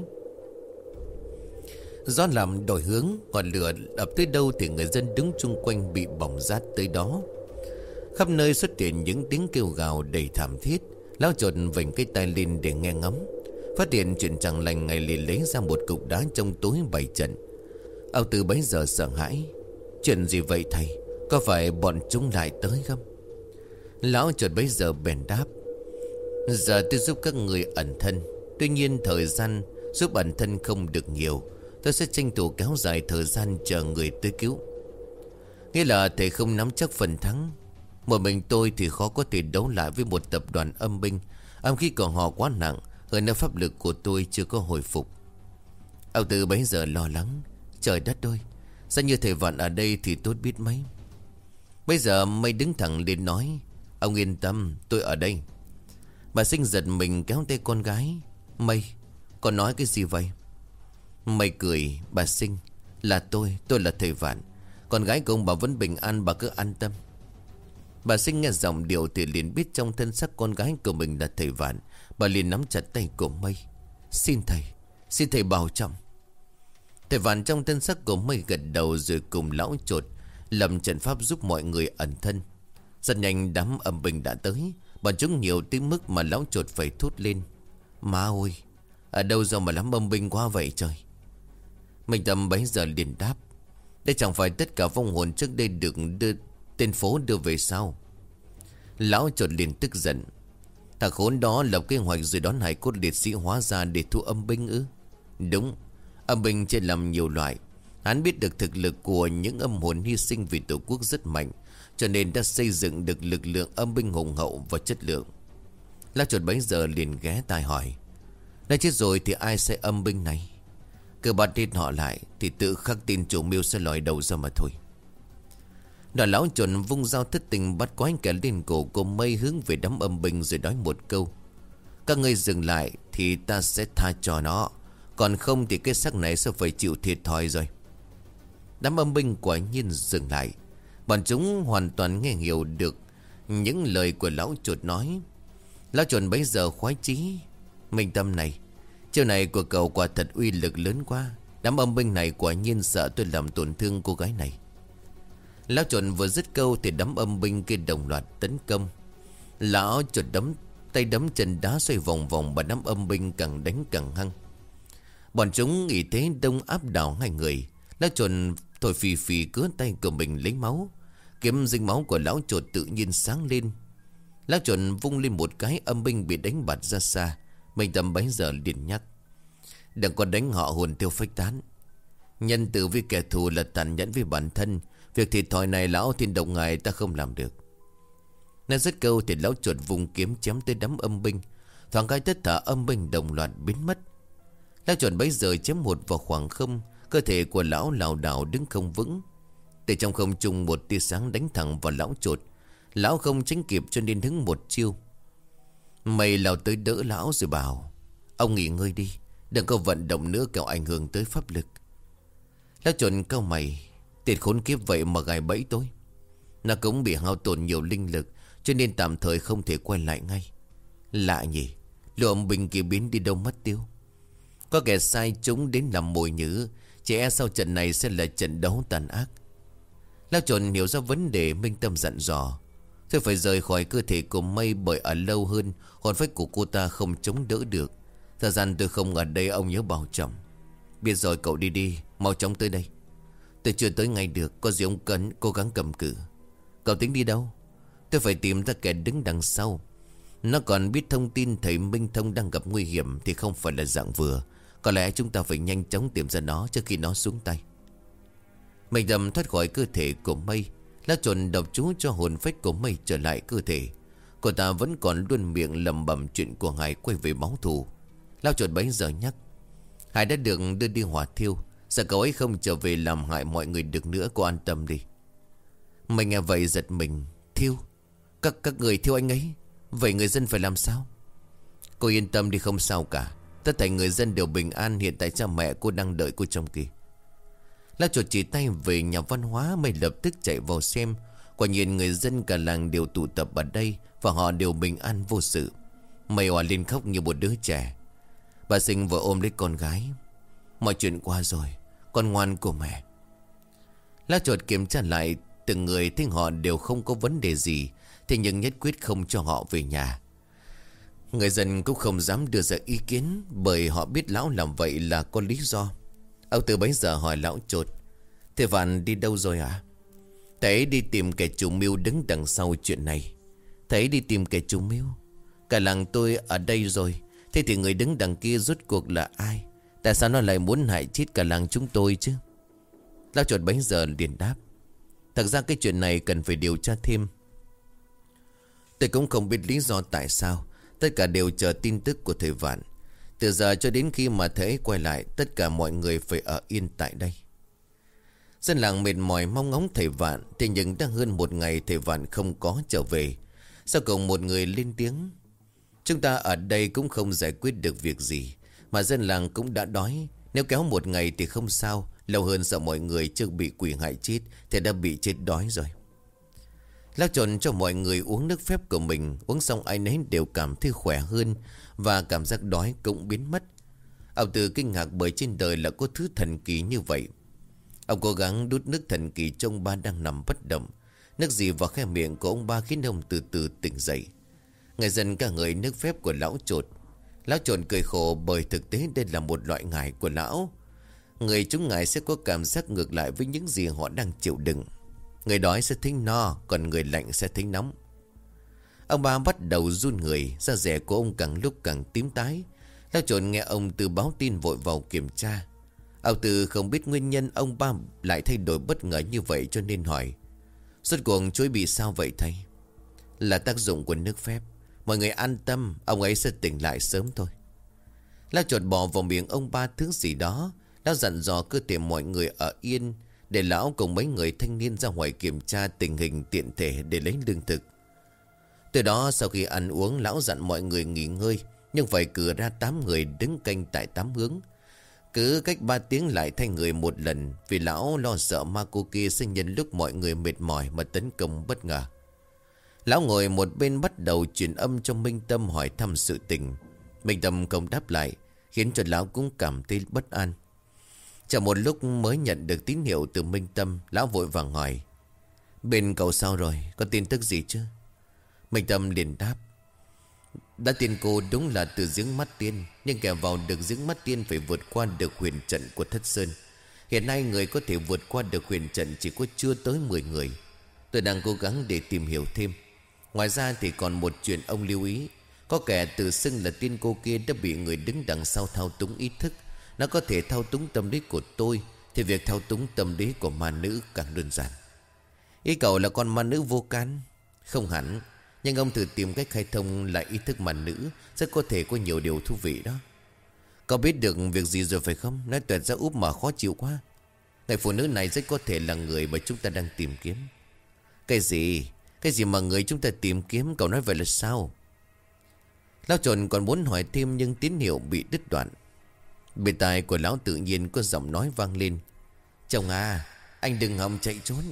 Gió làm đổi hướng, ngọn lửa ập tới đâu thì người dân đứng chung quanh bị bỏng rát tới đó. Khắp nơi xuất hiện những tiếng kêu gào đầy thảm thiết. Lão chuột vểnh cái tai lên để nghe ngóng. Phát hiện chuyện chẳng lành, ngày liền lấy ra một cục đá trong túi bày trận. Ông Tư bấy giờ sợ hãi. Chuyện gì vậy thầy? Có phải bọn chúng lại tới không? Lão chuột bấy giờ bèn đáp. Giờ tôi giúp các người ẩn thân. Tuy nhiên thời gian giúp ẩn thân không được nhiều. Tôi sẽ tranh thủ kéo dài thời gian chờ người tới cứu. Nghĩa là thầy không nắm chắc phần thắng. Một mình tôi thì khó có thể đấu lại với một tập đoàn âm binh. Âm khí của họ quá nặng, hơn nữa pháp lực của tôi chưa có hồi phục. Ông Tư bấy giờ lo lắng. Trời đất ơi, sao như thầy Vạn ở đây thì tốt biết mấy. Bây giờ Mây đứng thẳng lên nói: Ông yên tâm, tôi ở đây. Bà Sinh giật mình kéo tay con gái: Mây, con nói cái gì vậy? Mây cười: Bà Sinh, là tôi, tôi là thầy Vạn. Con gái của ông bà vẫn bình an, bà cứ an tâm. Bà Sinh nghe giọng điệu thì liền biết trong thân xác con gái của mình là thầy Vạn. Bà liền nắm chặt tay của Mây: Xin thầy, xin thầy bảo trọng. Thầy Vạn trong thân xác của Mây gật đầu rồi cùng lão chột làm trận pháp giúp mọi người ẩn thân. Rất nhanh đám âm binh đã tới. Bọn chúng nhiều tới mức mà lão chột phải thốt lên: Má ơi, ở đâu ra mà lắm âm binh quá vậy trời. Minh Tâm bấy giờ liền đáp: Đây chẳng phải tất cả vong hồn trước đây được đưa tên phố đưa về sao? Lão chột liền tức giận: Thằng khốn đó lập kế hoạch rồi đón hải cốt liệt sĩ hóa ra để thu âm binh ư? Đúng, âm binh chia làm nhiều loại. Hắn biết được thực lực của những âm hồn hy sinh vì tổ quốc rất mạnh, cho nên đã xây dựng được lực lượng âm binh hùng hậu và chất lượng. Lão chuột bấy giờ liền ghé tai hỏi: Đã chết rồi thì ai sẽ âm binh này? Cứ bắt hết họ lại thì tự khắc tin chủ mưu sẽ lòi đầu ra mà thôi. Đoàn lão chuột vung dao thất tình bắt quái kẻ lên cổ của Mây, hướng về đám âm binh rồi nói một câu: Các ngươi dừng lại thì ta sẽ tha cho nó, còn không thì cái xác này sẽ phải chịu thiệt thòi rồi. Đám âm binh quả nhiên dừng lại. Bọn chúng hoàn toàn nghe hiểu được những lời của lão chuột nói. Lão chuột bấy giờ khoái chí: Minh Tâm này, chiêu này của cậu quả thật uy lực lớn quá. Đám âm binh này quả nhiên sợ tôi làm tổn thương cô gái này. Lão chuột vừa dứt câu thì đám âm binh kia đồng loạt tấn công. Lão chuột đấm tay đấm chân đá xoay vòng vòng, và đám âm binh càng đánh càng hăng. Bọn chúng nghĩ thế đông áp đảo hai người. Lão chuột thổi phì phì cứa tay của mình lấy máu. Kiếm dính máu của lão chuột tự nhiên sáng lên. Lão chuột vung lên một cái, âm binh bị đánh bật ra xa. Minh Tâm bấy giờ liền nhắc: Đừng có đánh họ hồn tiêu phách tán. Nhân từ với kẻ thù là tàn nhẫn với bản thân. Việc thiệt thòi này lão thiên động ngài ta không làm được. Nói dứt câu thì lão chuột vùng kiếm chém tới đám âm binh. Thoáng cái tất cả âm binh đồng loạt biến mất. Lão chuột bấy giờ chém một vào khoảng không. Cơ thể của lão lảo đảo đứng không vững. Từ trong không trung một tia sáng đánh thẳng vào lão chuột. Lão không tránh kịp cho nên hứng một chiêu. Mày lao tới đỡ lão rồi bảo: Ông nghỉ ngơi đi, đừng có vận động nữa kẻo ảnh hưởng tới pháp lực. Lão chuột cau mày: Tiệt khốn kiếp vậy mà gài bẫy tôi. Nó cũng bị hao tổn nhiều linh lực, cho nên tạm thời không thể quay lại ngay. Lạ nhỉ, lũ âm binh kia biến đi đâu mất tiêu? Có kẻ sai chúng đến làm mồi nhử. Chỉ e sau trận này sẽ là trận đấu tàn ác. Lão chuột hiểu ra vấn đề, Minh Tâm dặn dò: Tôi phải rời khỏi cơ thể của Mây, bởi ở lâu hơn hồn phách của cô ta không chống đỡ được. Thời gian tôi không ở đây ông nhớ bảo trọng. Biết rồi, cậu đi đi, mau chóng tới đây. Tôi chưa tới ngay được, có gì ông cần cố gắng cầm cự. Cậu tính đi đâu? Tôi phải tìm ra kẻ đứng đằng sau. Nó còn biết thông tin thầy Minh Thông đang gặp nguy hiểm thì không phải là dạng vừa. Có lẽ chúng ta phải nhanh chóng tìm ra nó trước khi nó xuống tay. Minh Tâm thoát khỏi cơ thể của Mây. Lão chuột đọc chú cho hồn phách của Mây trở lại cơ thể. Cô ta vẫn còn luôn miệng lẩm bẩm chuyện của Hải quay về báo thù. Lão chuột bấy giờ nhắc: Hải đã được đưa đi hỏa thiêu, sợ cậu ấy không trở về làm hại mọi người được nữa, cô an tâm đi. Mây nghe vậy giật mình: Thiêu? Các các người thiêu anh ấy? Vậy người dân phải làm sao? Cô yên tâm đi, không sao cả. Tất cả người dân đều bình an. Hiện tại cha mẹ cô đang đợi cô trong kia. Lão chuột chỉ tay về nhà văn hóa. Mây lập tức chạy vào xem. Quả nhiên người dân cả làng đều tụ tập ở đây, và họ đều bình an vô sự. Mây òa lên khóc như một đứa trẻ. Bà Sinh vừa ôm lấy con gái: Mọi chuyện qua rồi, con ngoan của mẹ. Lão chuột kiểm tra lại từng người, thấy họ đều không có vấn đề gì, thế nhưng nhất quyết không cho họ về nhà. Người dân cũng không dám đưa ra ý kiến, bởi họ biết lão làm vậy là có lý do. Ông Tư bấy giờ hỏi lão chuột: Thế Vạn đi đâu rồi hả? Thầy đi tìm kẻ chủ mưu đứng đằng sau chuyện này. Thầy đi tìm kẻ chủ mưu? Cả làng tôi ở đây rồi. Thế thì người đứng đằng kia rốt cuộc là ai? Tại sao nó lại muốn hại chết cả làng chúng tôi chứ? Lão chuột bấy giờ liền đáp: Thật ra cái chuyện này cần phải điều tra thêm. Tôi cũng không biết lý do tại sao. Tất cả đều chờ tin tức của thầy Vạn. Từ giờ cho đến khi mà thầy ấy quay lại, tất cả mọi người phải ở yên tại đây. Dân làng mệt mỏi mong ngóng thầy Vạn. Thế nhưng đã hơn một ngày thầy Vạn không có trở về. Sau cùng một người lên tiếng: chúng ta ở đây cũng không giải quyết được việc gì, mà dân làng cũng đã đói. Nếu kéo một ngày thì không sao, lâu hơn sợ mọi người chưa bị quỷ hại chết thì đã bị chết đói rồi. Lão trộn cho mọi người uống nước phép của mình. Uống xong ai nấy đều cảm thấy khỏe hơn, và cảm giác đói cũng biến mất. Ông Tư kinh ngạc bởi trên đời là có thứ thần kỳ như vậy. Ông cố gắng đút nước thần kỳ cho ông ba đang nằm bất động. Nước gì vào khe miệng của ông ba khiến ông từ từ tỉnh dậy. Người dân ca ngợi nước phép của lão trột. Lão trột cười khổ bởi thực tế đây là một loại ngải của lão. Người chúng ngải sẽ có cảm giác ngược lại với những gì họ đang chịu đựng. Người đói sẽ thấy no, còn người lạnh sẽ thấy nóng. Ông ba bắt đầu run người, da dẻ của ông càng lúc càng tím tái. Lão trột nghe ông Tư báo tin vội vào kiểm tra. Ông Tư không biết nguyên nhân ông ba lại thay đổi bất ngờ như vậy, cho nên hỏi: rốt cuộc chuối bị sao vậy thầy? Là tác dụng của nước phép. Mọi người an tâm, ông ấy sẽ tỉnh lại sớm thôi. Lão trột bỏ vào miệng ông ba thứ gì đó. Lão dặn dò cơ thể mọi người ở yên, để lão cùng mấy người thanh niên ra ngoài kiểm tra tình hình tiện thể để lấy lương thực. Từ đó sau khi ăn uống, lão dặn mọi người nghỉ ngơi, nhưng phải cử ra tám người đứng canh tại tám hướng. Cứ cách ba tiếng lại thay người một lần, vì lão lo sợ ma cô kia sẽ nhân lúc mọi người mệt mỏi mà tấn công bất ngờ. Lão ngồi một bên bắt đầu truyền âm cho Minh Tâm hỏi thăm sự tình. Minh Tâm không đáp lại, khiến cho lão cũng cảm thấy bất an. Chờ một lúc mới nhận được tín hiệu từ Minh Tâm, lão vội vàng hỏi: bên cậu sao rồi, có tin tức gì chứ? Minh Tâm liền đáp: đã tin cô đúng là từ giếng mắt tiên, nhưng kẻ vào được giếng mắt tiên phải vượt qua được huyền trận của Thất Sơn. Hiện nay người có thể vượt qua được huyền trận chỉ có chưa tới mười người. Tôi đang cố gắng để tìm hiểu thêm. Ngoài ra thì còn một chuyện ông lưu ý. Có kẻ tự xưng là tiên cô kia đã bị người đứng đằng sau thao túng ý thức. Nó có thể thao túng tâm lý của tôi, thì việc thao túng tâm lý của ma nữ càng đơn giản. Ý cậu là con ma nữ vô can? Không hẳn, nhưng ông thử tìm cách khai thông lại ý thức ma nữ, rất có thể có nhiều điều thú vị đó. Cậu biết được việc gì rồi phải không? Nói tuyệt ra úp mà khó chịu quá. Người phụ nữ này rất có thể là người mà chúng ta đang tìm kiếm. Cái gì? Cái gì mà người chúng ta tìm kiếm? Cậu nói vậy là sao? Lão trồn còn muốn hỏi thêm, nhưng tín hiệu bị đứt đoạn. Bên tai của lão tự nhiên có giọng nói vang lên: chồng à, anh đừng hòng chạy trốn.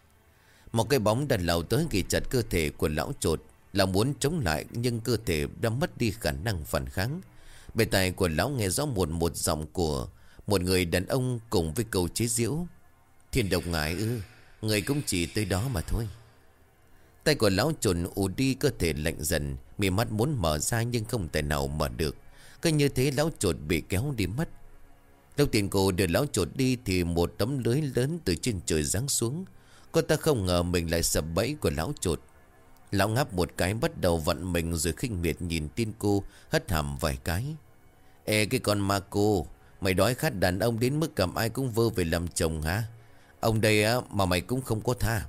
Một cái bóng đã lao tới ghi chặt cơ thể của lão trột. Lão muốn chống lại, nhưng cơ thể đã mất đi khả năng phản kháng. Bên tai của lão nghe rõ một một giọng của một người đàn ông cùng với câu chế giễu: thiên độc ngải ư? Người cũng chỉ tới đó mà thôi. Tay của lão trồn ù đi, cơ thể lạnh dần, mí mắt muốn mở ra nhưng không thể nào mở được. Cứ như thế lão trột bị kéo đi mất. Lúc tiền cô đưa lão trột đi thì một tấm lưới lớn từ trên trời giáng xuống. Cô ta không ngờ mình lại sập bẫy của lão trột. Lão ngáp một cái, bắt đầu vặn mình rồi khinh miệt nhìn tiên cô, hất hàm vài cái. Ê cái con ma cô, mày đói khát đàn ông đến mức cầm ai cũng vơ về làm chồng hả? Ông đây á mà mày cũng không có tha.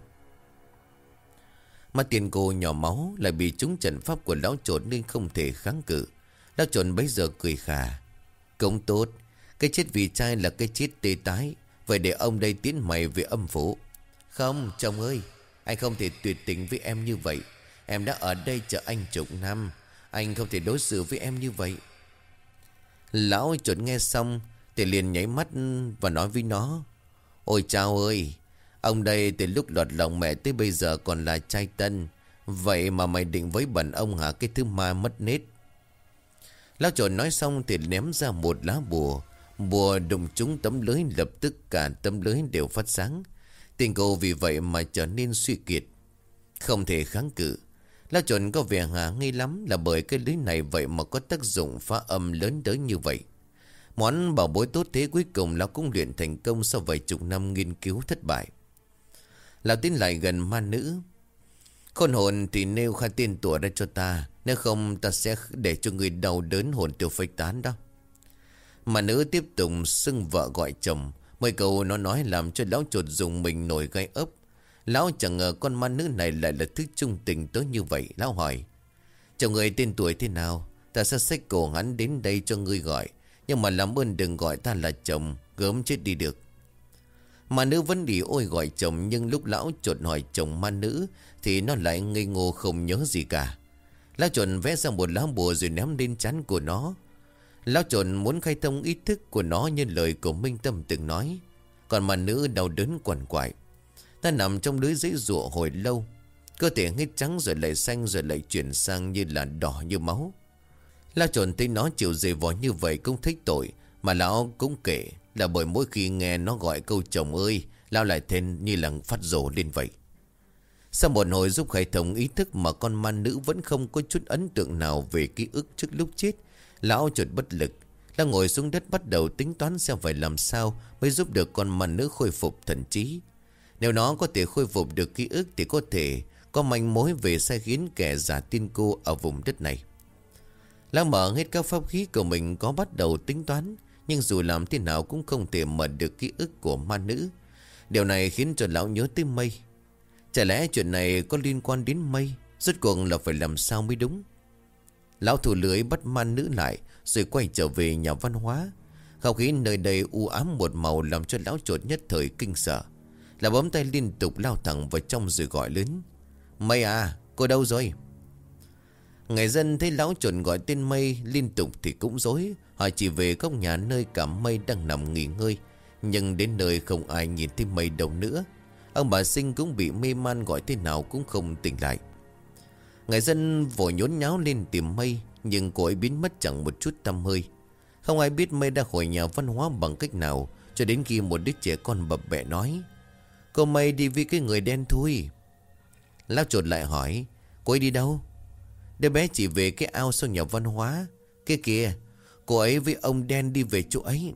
Mắt tiên cô nhỏ máu, lại bị trúng trận pháp của lão trột nên không thể kháng cự. Lão trột bấy giờ cười khà: cũng tốt, cái chết vì trai là cái chết tê tái. Vậy để ông đây tiến mày về âm phủ. Không chồng ơi, anh không thể tuyệt tình với em như vậy. Em đã ở đây chờ anh chục năm, anh không thể đối xử với em như vậy. Lão trột nghe xong thì liền nháy mắt và nói với nó: ôi chao ơi, ông đây từ lúc lọt lòng mẹ tới bây giờ còn là trai tân. Vậy mà mày định với bẩn ông hả, cái thứ ma mất nết? Lão trột nói xong thì ném ra một lá bùa. Bùa đụng trúng tấm lưới, lập tức cả tấm lưới đều phát sáng. Tình cô vì vậy mà trở nên suy kiệt, không thể kháng cự. Lão trột có vẻ ngả nghi lắm, là bởi cái lưới này vậy mà có tác dụng phá âm lớn tới như vậy. Món bảo bối tốt thế cuối cùng lão cũng luyện thành công sau vài chục năm nghiên cứu thất bại. Lão tiến lại gần ma nữ: khôn hồn thì nêu khai tên tuổi ra cho ta, nếu không ta sẽ để cho người đau đớn hồn tiêu phách tán đó. Ma nữ tiếp tục xưng vợ gọi chồng. Mấy câu nó nói làm cho lão trột dùng mình nổi gai ốc. Lão chẳng ngờ con ma nữ này lại là thứ trung tình tới như vậy. Lão hỏi: chồng người tên tuổi thế nào? Ta sẽ xách cổ hắn đến đây cho ngươi gọi. Nhưng mà làm ơn đừng gọi ta là chồng, gớm chết đi được. Ma nữ vẫn đi ôi gọi chồng. Nhưng lúc lão chột hỏi chồng ma nữ thì nó lại ngây ngô không nhớ gì cả. Lão chột vẽ ra một lá bùa rồi ném lên trán của nó. Lão chột muốn khai thông ý thức của nó như lời của Minh Tâm từng nói. Còn ma nữ đau đớn quằn quại. Ta nằm trong lưới giấy rụa hồi lâu. Cơ thể hết trắng rồi lại xanh rồi lại chuyển sang như là đỏ như máu. Lão trồn thấy nó chịu dày vò như vậy cũng thích tội. Mà lão cũng kể là bởi mỗi khi nghe nó gọi câu chồng ơi, lão lại thêm như là phát rồ lên vậy. Sau một hồi giúp khai thông ý thức mà con ma nữ vẫn không có chút ấn tượng nào về ký ức trước lúc chết. Lão chợt bất lực. Lão ngồi xuống đất bắt đầu tính toán xem phải làm sao mới giúp được con ma nữ khôi phục thần trí. Nếu nó có thể khôi phục được ký ức thì có thể có manh mối về sai khiến kẻ giả tiên cô ở vùng đất này. Lão mở hết các pháp khí của mình có bắt đầu tính toán. Nhưng dù làm thế nào cũng không thể mở được ký ức của ma nữ. Điều này khiến cho lão nhớ tới Mây. Chả lẽ chuyện này có liên quan đến Mây? Rốt cuộc là phải làm sao mới đúng? Lão thủ lưới bắt ma nữ lại rồi quay trở về nhà văn hóa. Không khí nơi đây u ám một màu làm cho lão chột nhất thời kinh sợ. Lão bấm tay liên tục lao thẳng vào trong rồi gọi lớn: Mây à, cô đâu rồi? Người dân thấy lão chuẩn gọi tên Mây liên tục thì cũng rối. Họ chỉ về góc nhà nơi cả Mây đang nằm nghỉ ngơi. Nhưng đến nơi không ai nhìn thấy Mây đâu nữa. Ông bà Sinh cũng bị mê man gọi thế nào cũng không tỉnh lại. Người dân vội nhốn nháo lên tìm Mây. Nhưng cô ấy biến mất chẳng một chút tăm hơi. Không ai biết Mây đã khỏi nhà văn hóa bằng cách nào. Cho đến khi một đứa trẻ con bập bẹ nói: Cô Mây đi với cái người đen thui. Lão chột lại hỏi: Cô ấy đi đâu? Đứa bé chỉ về cái ao sau nhà văn hóa. Kia kìa, cô ấy với ông đen đi về chỗ ấy.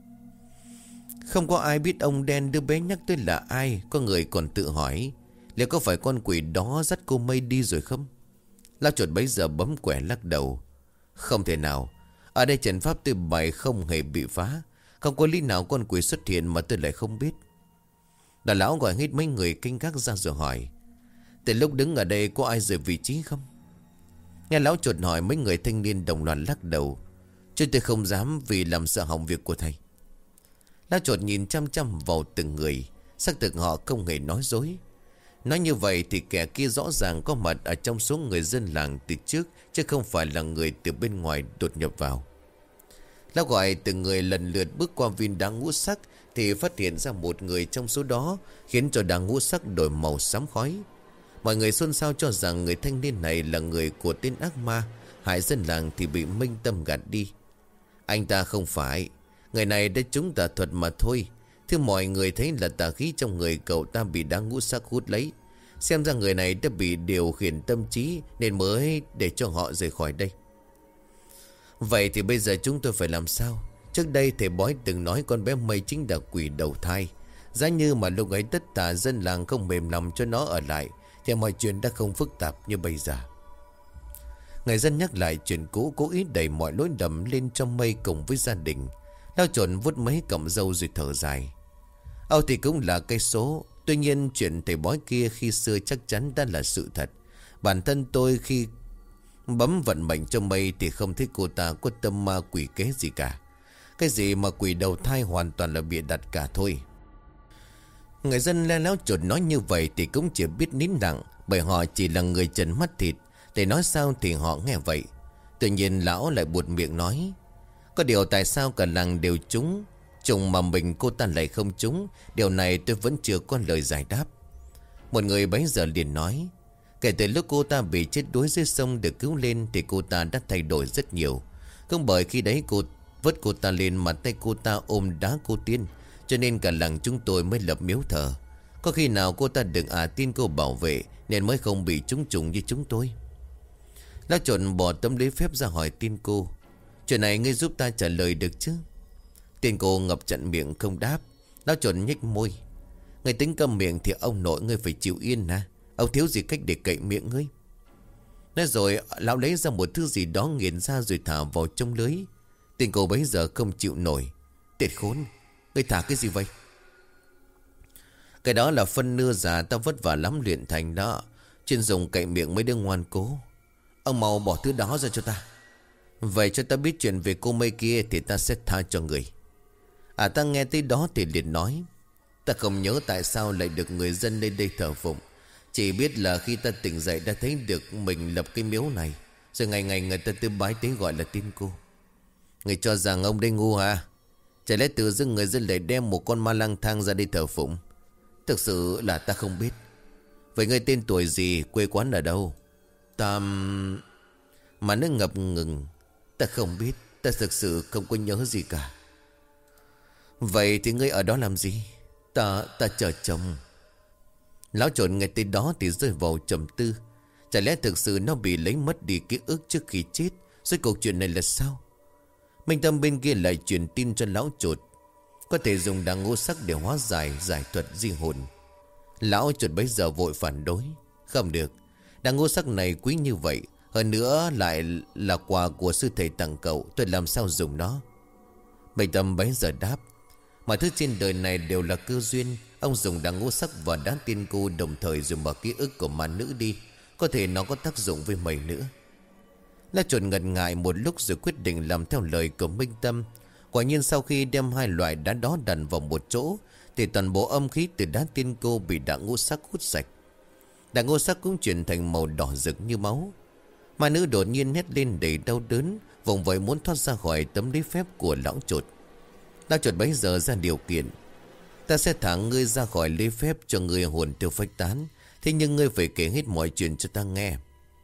Không có ai biết ông đen đứa bé nhắc tới là ai. Có người còn tự hỏi: liệu có phải con quỷ đó dắt cô Mây đi rồi không? Lão chuột bấy giờ bấm quẻ lắc đầu: Không thể nào. Ở đây trận pháp tôi bày không hề bị phá. Không có lý nào con quỷ xuất hiện mà tôi lại không biết. Đà lão gọi hết mấy người canh gác ra rồi hỏi: Từ lúc đứng ở đây có ai rời vị trí không? Nghe lão chuột hỏi, mấy người thanh niên đồng loạt lắc đầu: Chứ tôi không dám, vì làm sợ hỏng việc của thầy. Lão chuột nhìn chăm chăm vào từng người. Xác thực họ không hề nói dối. Nói như vậy thì kẻ kia rõ ràng có mặt ở trong số người dân làng từ trước, chứ không phải là người từ bên ngoài đột nhập vào. Lão gọi từng người lần lượt bước qua viên đá ngũ sắc thì phát hiện ra một người trong số đó, khiến cho đá ngũ sắc đổi màu xám khói. Mọi người xôn xao cho rằng người thanh niên này là người của tên ác ma hại dân làng thì bị Minh Tâm gạt đi. Anh ta không phải. Người này đã trúng tà thuật mà thôi. Thưa mọi người thấy là tà khí trong người cậu ta bị đá ngũ sắc hút lấy. Xem ra người này đã bị điều khiển tâm trí nên mới để cho họ rời khỏi đây. Vậy thì bây giờ chúng tôi phải làm sao? Trước đây thầy bói từng nói con bé Mây chính là quỷ đầu thai. Giá như mà lúc ấy tất cả dân làng không mềm lòng cho nó ở lại thì mọi chuyện đã không phức tạp như bây giờ. Người dân nhắc lại chuyện cũ, cố ý đẩy mọi lỗi lầm lên cho Mây cùng với gia đình. Lao trộn vút mấy cọng râu rồi thở dài: Âu thì cũng là cây số. Tuy nhiên chuyện thầy bói kia khi xưa chắc chắn đã là sự thật. Bản thân tôi khi bấm vận mệnh cho Mây thì không thấy cô ta có tâm ma quỷ kế gì cả. Cái gì mà quỷ đầu thai hoàn toàn là bịa đặt cả thôi. Người dân le láo chột nói như vậy thì cũng chỉ biết nín lặng, bởi họ chỉ là người trần mắt thịt. Để nói sao thì họ nghe vậy. Tuy nhiên lão lại buột miệng nói: Có điều tại sao cả làng đều trúng trùng mà mình cô ta lại không trúng? Điều này tôi vẫn chưa có lời giải đáp. Một người bấy giờ liền nói: Kể từ lúc cô ta bị chết đuối dưới sông được cứu lên thì cô ta đã thay đổi rất nhiều. Không bởi khi đấy cô vớt cô ta lên mà tay cô ta ôm đá cô tiên, cho nên cả làng chúng tôi mới lập miếu thờ. Có khi nào cô ta được à tiên cô bảo vệ nên mới không bị trúng trùng như chúng tôi. Lão trộn bỏ tấm lưới phép ra hỏi tiên cô: Chuyện này ngươi giúp ta trả lời được chứ? Tiên cô ngập chặn miệng không đáp. Lão trộn nhếch môi: Ngươi tính câm miệng thì ông nội ngươi phải chịu yên à? Ông thiếu gì cách để cậy miệng ngươi? Nói rồi lão lấy ra một thứ gì đó nghiền ra rồi thả vào trong lưới. Tiên cô bấy giờ không chịu nổi: Tiệt khốn, ngươi thả cái gì vậy? Cái đó là phân nưa già tao vất vả lắm luyện thành đó. Chuyên dùng cậy miệng mấy đứa ngoan cố. Ông mau bỏ thứ đó ra cho ta. Vậy cho ta biết chuyện về cô Mây kia thì ta sẽ tha cho người. À ta nghe tới đó thì liền nói. Ta không nhớ tại sao lại được người dân lên đây thờ phụng. Chỉ biết là khi ta tỉnh dậy đã thấy được mình lập cái miếu này. Rồi ngày ngày người ta tư bái tế gọi là tiên cô. Người cho rằng ông đây ngu hả? Chả lẽ tự dưng người dân lại đem một con ma lang thang ra đây thờ phụng? Thực sự là ta không biết. Vậy người tên tuổi gì, quê quán ở đâu? Ta... Mà nó ngập ngừng. Ta không biết. Ta thực sự không có nhớ gì cả. Vậy thì ngươi ở đó làm gì? Ta... ta chờ chồng. Lão trộn nghe tới đó thì rơi vào trầm tư. Chả lẽ thực sự nó bị lấy mất đi ký ức trước khi chết? Rồi câu chuyện này là sao? Minh Tâm bên kia lại truyền tin cho lão chuột. Có thể dùng đằng ngô sắc để hóa giải giải thuật di hồn. Lão chuột bấy giờ vội phản đối. Không được. Đằng ngô sắc này quý như vậy. Hơn nữa lại là quà của sư thầy tặng cậu. Tôi làm sao dùng nó? Minh Tâm bấy giờ đáp. Mọi thứ trên đời này đều là cơ duyên. Ông dùng đằng ngô sắc và đá tiên cô đồng thời dùng vào ký ức của ma nữ đi. Có thể nó có tác dụng với mày nữa. La chuột ngần ngại một lúc rồi quyết định làm theo lời của Minh Tâm. Quả nhiên sau khi đem hai loại đá đó đặt vào một chỗ thì toàn bộ âm khí từ đá tiên cô bị đá ngô sắc hút sạch. Đá ngô sắc cũng chuyển thành màu đỏ rực như máu. Ma nữ đột nhiên hét lên đầy đau đớn, vùng vẫy muốn thoát ra khỏi tấm lý phép của lão chuột. Lão chuột bấy giờ ra điều kiện. Ta sẽ thả ngươi ra khỏi lý phép cho ngươi hồn tiêu phách tán. Thế nhưng ngươi phải kể hết mọi chuyện cho ta nghe.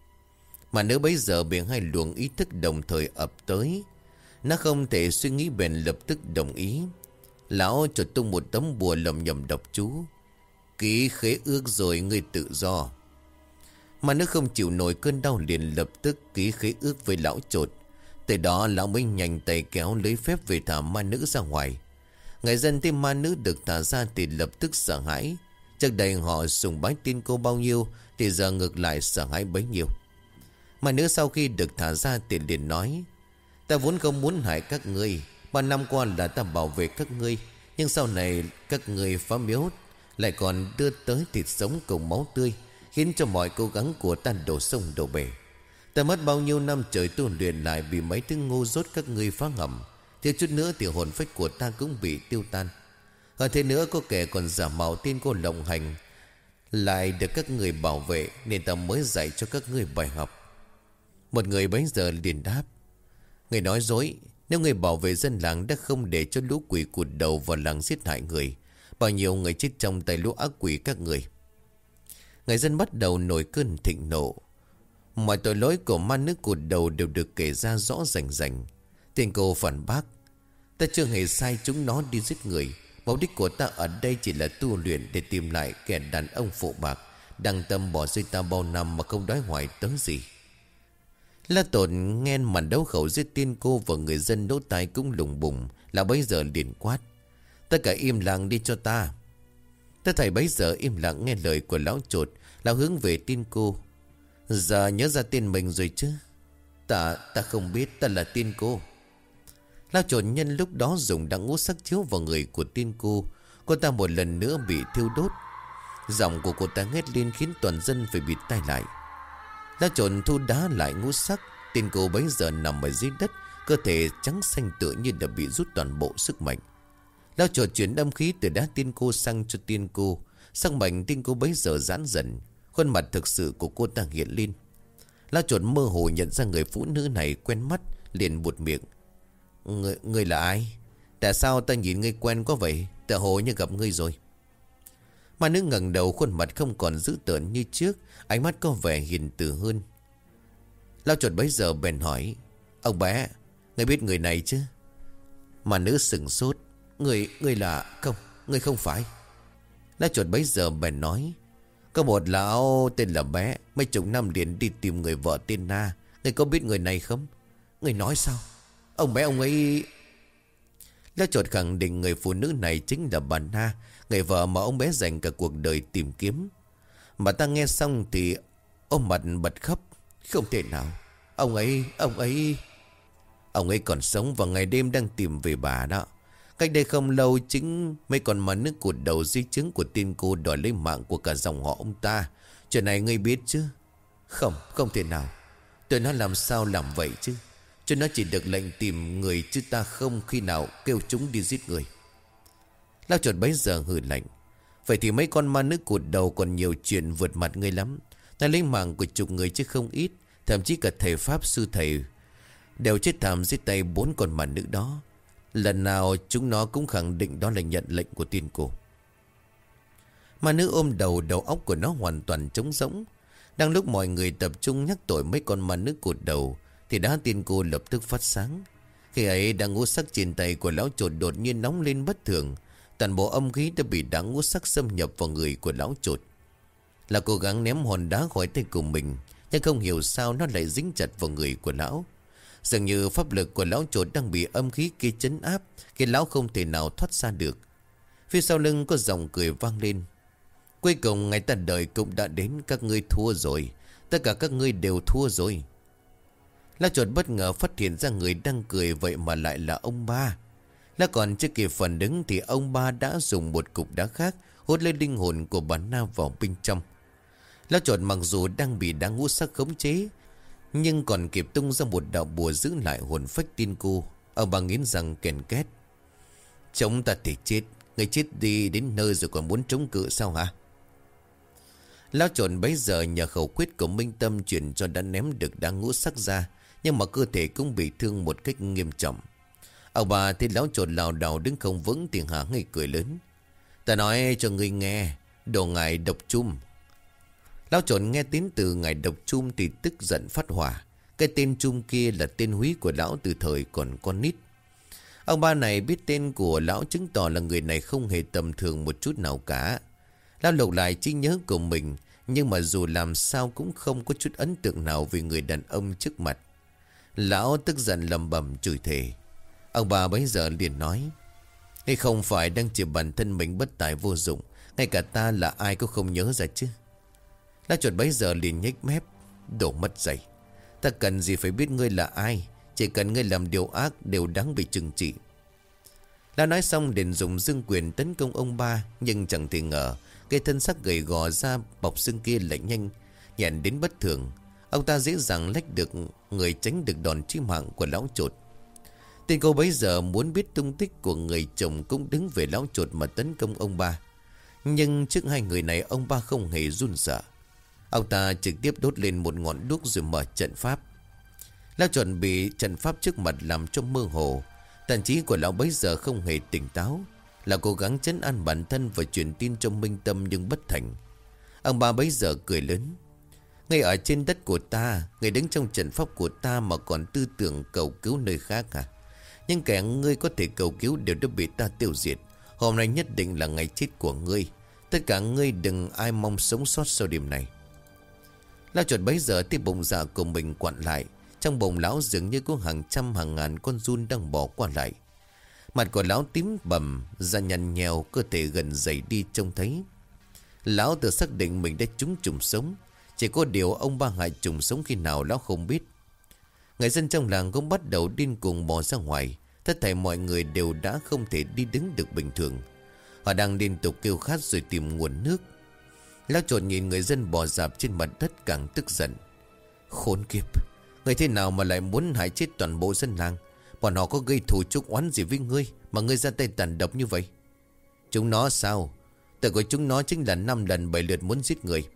Mà nếu bấy giờ bị hai luồng ý thức đồng thời ập tới, nó không thể suy nghĩ bền lập tức đồng ý. Lão chuột tung một tấm bùa lầm nhầm độc chú. Ký khế ước rồi ngươi tự do. Mà nếu không chịu nổi cơn đau liền lập tức ký khế ước với lão chuột. Từ đó lão mới nhanh tay kéo lấy phép về thả ma nữ ra ngoài. Người dân thấy ma nữ được thả ra thì lập tức sợ hãi. Trước đây họ sùng bái tiên cô bao nhiêu thì giờ ngược lại sợ hãi bấy nhiêu. Ma nữ sau khi được thả ra thì liền nói. Ta vốn không muốn hại các ngươi. Ba năm qua là ta bảo vệ các ngươi. Nhưng sau này các ngươi phá miếu lại còn đưa tới thịt sống cùng máu tươi, khiến cho mọi cố gắng của ta đổ sông đổ bể. Ta mất bao nhiêu năm trời tu luyện lại bị mấy thứ ngu dốt các ngươi phá ngầm. Thiếu chút nữa thì hồn phách của ta cũng bị tiêu tan. Hơn thế nữa có kẻ còn giả mạo tiên cô lộng hành lại được các người bảo vệ, nên ta mới dạy cho các ngươi bài học. Một người bấy giờ liền đáp. Người nói dối. Nếu người bảo vệ dân làng đã không để cho lũ quỷ cụt đầu vào làng giết hại người, bao nhiêu người chết trong tay lũ ác quỷ các người. Người dân bắt đầu nổi cơn thịnh nộ. Mọi tội lỗi của ma nữ cụt đầu đều được kể ra rõ rành rành. Tiên cô phản bác. Ta chưa hề sai chúng nó đi giết người. Mục đích của ta ở đây chỉ là tu luyện để tìm lại kẻ đàn ông phụ bạc đăng tâm bỏ rơi ta bao năm mà không đói hoài tới gì. La Tồn nghe màn đấu khẩu giết tiên cô và người dân lỗ tai cũng lùng bùng, là bấy giờ liền quát. Tất cả im lặng đi cho ta. Ta thầy bấy giờ im lặng nghe lời của lão chuột, lão hướng về tiên cô. Giờ nhớ ra tên mình rồi chứ? Ta, ta không biết ta là tiên cô. Lão chuột nhân lúc đó dùng đặng ngũ sắc chiếu vào người của tiên cô. Cô ta một lần nữa bị thiêu đốt. Giọng của cô ta hét lên khiến toàn dân phải bịt tai lại. Lão chuột thu đá lại ngũ sắc. Tiên cô bấy giờ nằm ở dưới đất, cơ thể trắng xanh tựa như đã bị rút toàn bộ sức mạnh. Lão chuột chuyển âm khí từ đá tiên cô sang cho tiên cô. Sắc mạnh tiên cô bấy giờ giãn dần. Khuôn mặt thực sự của cô ta hiện lên. Lão chuột mơ hồ nhận ra người phụ nữ này quen mắt, liền buột miệng. Người, người là ai? Tại sao ta nhìn ngươi quen quá vậy? Tựa hồ như gặp ngươi rồi. Ma nữ ngẩng đầu, khuôn mặt không còn dữ tợn như trước, ánh mắt có vẻ hiền từ hơn. Lão chuột bấy giờ bèn hỏi. Ông bé, ngươi biết người này chứ? Ma nữ sừng sốt. Người, người là... Không, người không phải. Lão chuột bấy giờ bèn nói. Có một lão tên là Bé, mấy chục năm liền đi tìm người vợ tên Na. Người có biết người này không? Người nói sao? Ông Bé ông ấy... Lão chuột khẳng định người phụ nữ này chính là bà Na, người vợ mà ông bé dành cả cuộc đời tìm kiếm. Mà ta nghe xong thì ôm mặt bật khóc. Không thể nào. Ông ấy, ông ấy... Ông ấy còn sống và ngày đêm đang tìm về bà đó. Cách đây không lâu chính mấy con mà nước cụt đầu di chứng của tiên cô đòi lấy mạng của cả dòng họ ông ta. Chuyện này ngươi biết chứ? Không, không thể nào. Tụi nó làm sao làm vậy chứ? Chúng nó chỉ được lệnh tìm người chứ ta không khi nào kêu chúng đi giết người. Lão chuột bấy giờ hừ lạnh. Vậy thì mấy con ma nước cụt đầu còn nhiều chuyện vượt mặt ngươi lắm. Ta lấy mạng của chục người chứ không ít. Thậm chí cả thầy pháp sư thầy đều chết thảm dưới tay bốn con ma nữ đó. Lần nào chúng nó cũng khẳng định đó là nhận lệnh của tiên cô. Ma nữ ôm đầu, đầu óc của nó hoàn toàn trống rỗng. Đang lúc mọi người tập trung nhắc tội mấy con ma nữ cụt đầu thì đá tiên cô lập tức phát sáng. Khi ấy đá ngũ sắc trên tay của lão chuột đột nhiên nóng lên bất thường. Toàn bộ âm khí đã bị đá ngũ sắc xâm nhập vào người của lão chuột. Là cố gắng ném hòn đá khỏi tay của mình, nhưng không hiểu sao nó lại dính chặt vào người của lão. Dường như pháp lực của lão chuột đang bị âm khí kia trấn áp, khiến lão không thể nào thoát ra được. Phía sau lưng có giọng cười vang lên. Cuối cùng ngày ta đợi cũng đã đến. Các ngươi thua rồi. Tất cả các ngươi đều thua rồi. Lão chuột bất ngờ phát hiện ra người đang cười vậy mà lại là ông ba. Lão còn chưa kịp phản ứng thì ông ba đã dùng một cục đá khác hút lấy linh hồn của bà Na vào bên trong. Lão chuột mặc dù đang bị đá ngũ sắc khống chế, nhưng còn kịp tung ra một đạo bùa giữ lại hồn phách tiên cô. Ông bà nghiến răng kèn két. Chống ta thì chết. Người chết đi đến nơi rồi còn muốn chống cự sao hả? Lão chuột bấy giờ nhờ khẩu quyết của Minh Tâm chuyển cho đã ném được đá ngũ sắc ra, nhưng mà cơ thể cũng bị thương một cách nghiêm trọng. Ông bà thấy lão chuột lảo đảo đứng không vững thì hả ngay cười lớn. Ta nói cho ngươi nghe, đồ ngài độc chum. Lão chuột nghe tiếng từ ngài độc chum thì tức giận phát hỏa. Cái tên chum kia là tên húy của lão từ thời còn con nít. Ông ba này biết tên của lão chứng tỏ là người này không hề tầm thường một chút nào cả. Lão lục lại trí nhớ của mình, nhưng mà dù làm sao cũng không có chút ấn tượng nào về người đàn ông trước mặt. Lão tức giận lầm bầm chửi thề. Ông bà bấy giờ liền nói. Hay không phải đang chịu bản thân mình bất tài vô dụng, ngay cả ta là ai cũng không nhớ ra chứ. Lão chuột bấy giờ liền nhếch mép. Đổ mất dạy. Ta cần gì phải biết ngươi là ai. Chỉ cần ngươi làm điều ác đều đáng bị trừng trị. Lão nói xong liền dùng dương quyền tấn công ông ba, nhưng chẳng thể ngờ cái thân xác gầy gò da bọc xương kia lại nhanh nhẹn đến bất thường. Ông ta dễ dàng lách được người, tránh được đòn chí mạng của lão chuột. Tên cô bấy giờ muốn biết tung tích của người chồng cũng đứng về lão chuột mà tấn công ông ba. Nhưng trước hai người này ông ba không hề run sợ. Ông ta trực tiếp đốt lên một ngọn đuốc rồi mở trận pháp. Lão chuột bị trận pháp trước mặt làm cho mơ hồ. Tàn trí của lão bấy giờ không hề tỉnh táo. Là cố gắng trấn an bản thân và truyền tin cho Minh Tâm nhưng bất thành. Ông ba bấy giờ cười lớn. Ngay ở trên đất của ta, người đứng trong trận pháp của ta mà còn tư tưởng cầu cứu nơi khác à? Nhưng kẻ ngươi có thể cầu cứu đều đã bị ta tiêu diệt. Hôm nay nhất định là ngày chết của ngươi. Tất cả ngươi đừng ai mong sống sót sau đêm này. Lão chuột bấy giờ tiếp bụng dạ của mình quặn lại. Trong bụng lão dường như có hàng trăm hàng ngàn con giun đang bò qua lại. Mặt của lão tím bầm, da nhăn nhèo, cơ thể gần dày đi trông thấy. Lão tự xác định mình đã trúng trùng sống. Chỉ có điều ông ba hại trùng sống khi nào lão không biết. Người dân trong làng cũng bắt đầu điên cuồng bò ra ngoài. Tất thảy mọi người đều đã không thể đi đứng được bình thường. Họ đang liên tục kêu khát rồi tìm nguồn nước. Lão chuột nhìn người dân bò rạp trên mặt đất càng tức giận. Khốn kiếp, người thế nào mà lại muốn hại chết toàn bộ dân làng? Bọn họ có gây thù chuốc oán gì với ngươi mà ngươi ra tay tàn độc như vậy? Chúng nó sao? Tội của chúng nó chính là năm lần bảy lượt muốn giết người.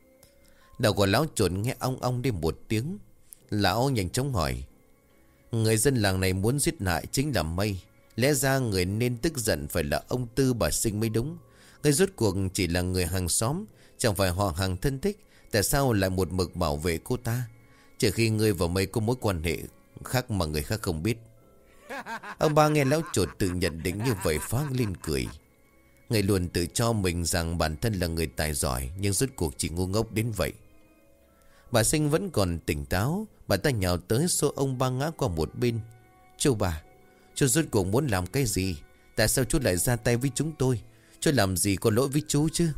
Đầu của lão chuột nghe ong ong đi một tiếng. Lão nhanh chóng hỏi. Người dân làng này muốn giết hại chính là Mây. Lẽ ra người nên tức giận phải là ông Tư bà Sinh mới đúng. Người rốt cuộc chỉ là người hàng xóm, chẳng phải họ hàng thân thích. Tại sao lại một mực bảo vệ cô ta? Chỉ khi người và Mây có mối quan hệ khác mà người khác không biết. Ông ba nghe lão chuột tự nhận định như vậy phá lên cười. Người luôn tự cho mình rằng bản thân là người tài giỏi, nhưng rốt cuộc chỉ ngu ngốc đến vậy. Bà Sinh vẫn còn tỉnh táo. Bà ta nhào tới xô ông ba ngã qua một bên. Chú bà, chú rốt cuộc muốn làm cái gì? Tại sao chú lại ra tay với chúng tôi? Chú làm gì có lỗi với chú chứ?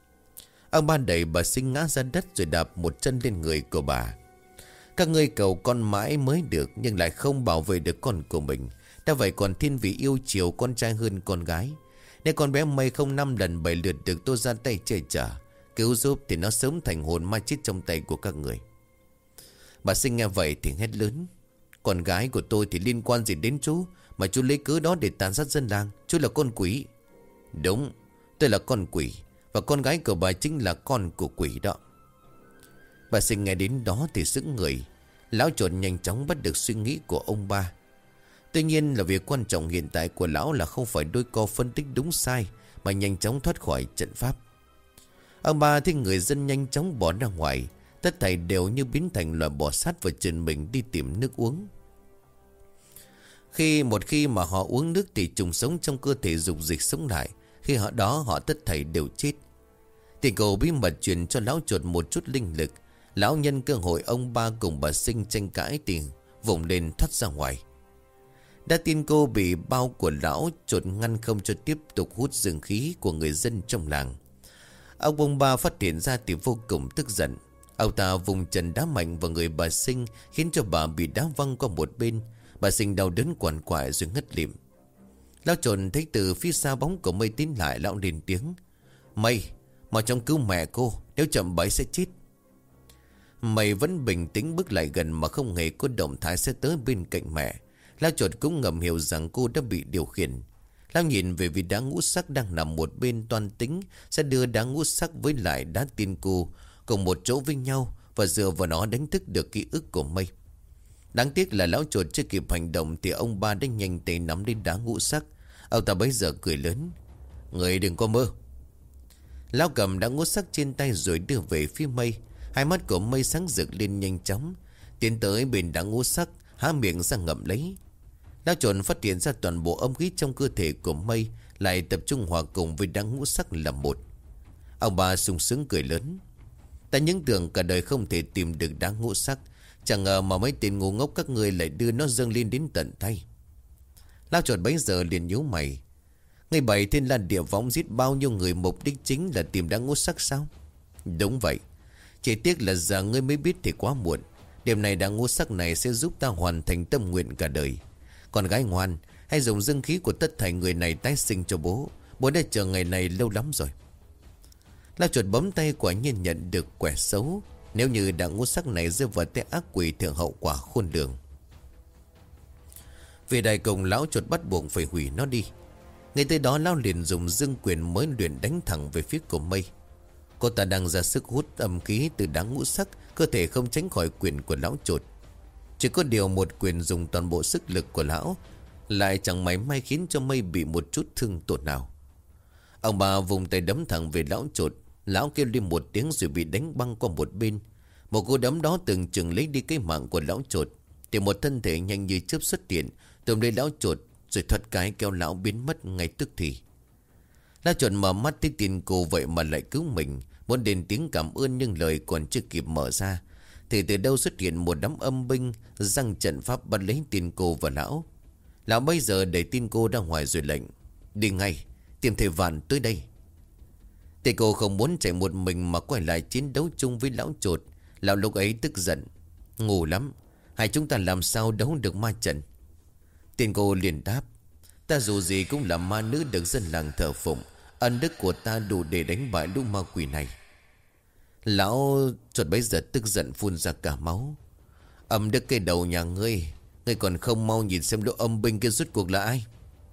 Ông ba đẩy bà Sinh ngã ra đất rồi đạp một chân lên người của bà. Các ngươi cầu con mãi mới được, nhưng lại không bảo vệ được con của mình. Đã vậy còn thiên vị yêu chiều con trai hơn con gái, nên con bé Mây không năm lần bảy lượt được tôi ra tay che chở cứu giúp, thì nó sớm thành hồn ma chết trong tay của các người. Bà Sinh nghe vậy thì hét lớn: Con gái của tôi thì liên quan gì đến chú, mà chú lấy cớ đó để tàn sát dân làng? Chú là con quỷ. Đúng, tôi là con quỷ, và con gái của bà chính là con của quỷ đó. Bà Sinh nghe đến đó thì sững người. Lão Chuột nhanh chóng bắt được suy nghĩ của ông ba. Tuy nhiên là việc quan trọng hiện tại của lão là không phải đôi co phân tích đúng sai, mà nhanh chóng thoát khỏi trận pháp. Ông ba thấy người dân nhanh chóng bỏ ra ngoài, tất thảy đều như biến thành loài bò sát và chân mình đi tìm nước uống. Khi một khi mà họ uống nước thì trùng sống trong cơ thể dục dịch sống lại. Khi họ đó họ tất thảy đều chết. Thì cầu bí mật truyền cho lão Chuột một chút linh lực. Lão nhân cơ hội ông ba cùng bà Sinh tranh cãi thì vùng lên thoát ra ngoài. Đã tin cô bị bao của lão Chuột ngăn không cho tiếp tục hút dương khí của người dân trong làng. Ông ông ba phát hiện ra thì vô cùng tức giận. Ông ta vùng chân đá mạnh vào người bà Sinh, khiến cho bà bị đá văng qua một bên. Bà Sinh đau đớn quằn quại rồi ngất lịm. Lão Chuột thấy từ phía xa bóng của Mây tiến lại, lão lên tiếng: Mây, mau trong cứu mẹ cô, nếu chậm bấy sẽ chết. Mây vẫn bình tĩnh bước lại gần mà không hề có động thái sẽ tới bên cạnh mẹ. Lão Chuột cũng ngầm hiểu rằng cô đã bị điều khiển. Lão nhìn về vì đá ngũ sắc đang nằm một bên, toan tính sẽ đưa đá ngũ sắc với lại đá tiên cô cùng một chỗ với nhau và dựa vào nó đánh thức được ký ức của Mây. Đáng tiếc là lão Chuột chưa kịp hành động thì ông ba đã nhanh tay nắm lên đá ngũ sắc. Ông ta bấy giờ cười lớn: Người đừng có mơ. Lão cầm đá ngũ sắc trên tay rồi đưa về phía Mây. Hai mắt của Mây sáng rực lên nhanh chóng, tiến tới bên đá ngũ sắc, há miệng ra ngậm lấy. Lão Chuột phát hiện ra toàn bộ âm khí trong cơ thể của Mây lại tập trung hòa cùng với đá ngũ sắc là một. Ông ba sung sướng cười lớn: Ta những tưởng cả đời không thể tìm được đá ngũ sắc, chẳng ngờ mà mấy tên ngu ngốc các ngươi lại đưa nó dâng lên đến tận tay. Lão Chuột bấy giờ liền nhíu mày: Người bày thiên lan địa võng giết bao nhiêu người, mục đích chính là tìm đá ngũ sắc sao? Đúng vậy, chỉ tiếc là giờ ngươi mới biết thì quá muộn. Điểm này đá ngũ sắc này sẽ giúp ta hoàn thành tâm nguyện cả đời. Con gái ngoan, hãy dùng dương khí của tất thảy người này tái sinh cho bố. Bố đã chờ ngày này lâu lắm rồi. Lão Chuột bấm tay, quả nhiên nhận được quẻ xấu. Nếu như đá ngũ sắc này rơi vào tay ác quỷ thì hậu quả khôn lường. Vì đại cùng lão Chuột bắt buộc phải hủy nó đi. Ngay tới đó lão liền dùng dương quyền mới luyện đánh thẳng về phía của Mây. Cô ta đang ra sức hút âm khí từ đá ngũ sắc, cơ thể không tránh khỏi quyền của lão Chuột. Chỉ có điều một quyền dùng toàn bộ sức lực của lão lại chẳng may may khiến cho Mây bị một chút thương tổn nào. Ông bà vùng tay đấm thẳng về lão Chuột. Lão kêu lên một tiếng rồi bị đánh băng qua một bên. Một cú đấm đó từng chừng lấy đi cái mạng của lão Chuột. Thì một thân thể nhanh như chớp xuất hiện, tóm lấy lão Chuột rồi thuật cái kéo lão biến mất ngay tức thì. Lão Chuột mở mắt thấy tiền cô vậy mà lại cứu mình, muốn đền tiếng cảm ơn nhưng lời còn chưa kịp mở ra thì từ đâu xuất hiện một đám âm binh giăng trận pháp bắt lấy tiền cô và lão. Lão bây giờ đẩy tin cô ra ngoài rồi lệnh: Đi ngay, tìm thầy Vạn tới đây. Thầy cô không muốn chạy một mình mà quay lại chiến đấu chung với lão Chuột. Lão lúc ấy tức giận: Ngu lắm, hai chúng ta làm sao đấu được ma trận? Tiền cô liền đáp: Ta dù gì cũng là ma nữ được dân làng thờ phụng, ân đức của ta đủ để đánh bại lũ ma quỷ này. Lão Chuột bấy giờ tức giận phun ra cả máu: Âm đức cái đầu nhà ngươi, ngươi còn không mau nhìn xem lũ âm binh kia rốt cuộc là ai?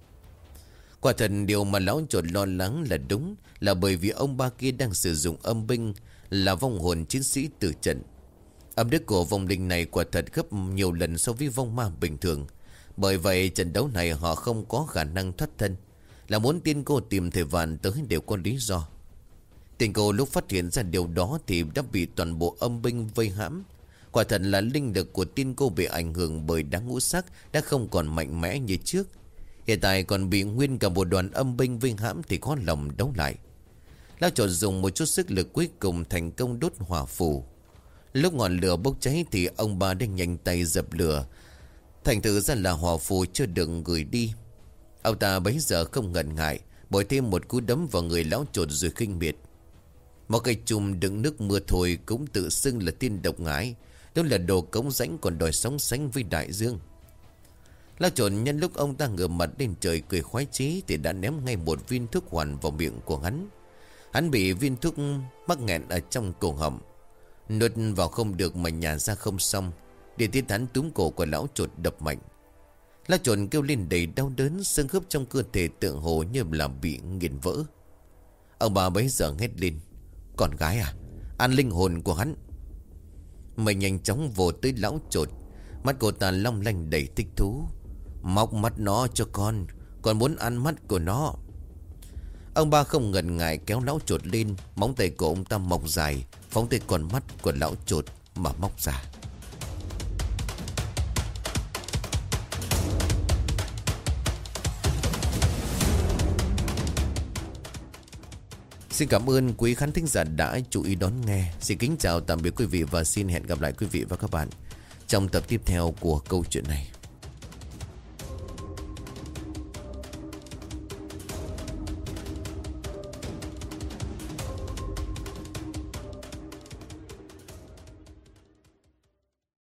Quả thật điều mà lão Chuột lo lắng là đúng, là bởi vì ông ba kia đang sử dụng âm binh là vong hồn chiến sĩ tử trận. Âm đức của vong linh này quả thật gấp nhiều lần so với vong ma bình thường. Bởi vậy trận đấu này họ không có khả năng thoát thân. Là muốn tiên cô tìm thầy Vạn tới đều có lý do. Tiên cô lúc phát hiện ra điều đó thì đã bị toàn bộ âm binh vây hãm. Quả thật là linh lực của tiên cô bị ảnh hưởng bởi đá ngũ sắc đã không còn mạnh mẽ như trước. Hiện tại còn bị nguyên cả một đoàn âm binh vây hãm thì khó lòng đấu lại. Lão Chuột dùng một chút sức lực cuối cùng thành công đốt hỏa phù. Lúc ngọn lửa bốc cháy thì ông ba đang nhanh tay dập lửa. Thành thử ra là hỏa phù chưa được gửi đi. Ông ta bấy giờ không ngần ngại bồi thêm một cú đấm vào người lão Chuột rồi khinh miệt: Một cây chùm đựng nước mưa thôi cũng tự xưng là tiên độc ngái, đó là đồ cống rãnh còn đòi sóng sánh với đại dương. Lão trộn nhân lúc ông ta ngửa mặt lên trời cười khoái chí thì đã ném ngay một viên thuốc hoàn vào miệng của hắn. Hắn bị viên thuốc mắc nghẹn ở trong cổ họng, nuốt vào không được mà nhả ra không xong. Để tiết hắn túm cổ của lão trột đập mạnh. Lão trộn kêu lên đầy đau đớn, xương khớp trong cơ thể tựa hồ như là bị nghiền vỡ. Ông bà bấy giờ hét lên: "Con gái à, ăn linh hồn của hắn!" Mày nhanh chóng vồ tới lão trột. Mắt cô ta long lanh đầy thích thú: "Móc mắt nó cho con, con muốn ăn mắt của nó." Ông ba không ngần ngại kéo lão trột lên. Móng tay của ông ta mọc dài, phóng tới con mắt của lão trột mà móc ra. Xin cảm ơn quý khán thính giả đã chú ý đón nghe. Xin kính chào tạm biệt quý vị và xin hẹn gặp lại quý vị và các bạn trong tập tiếp theo của câu chuyện này.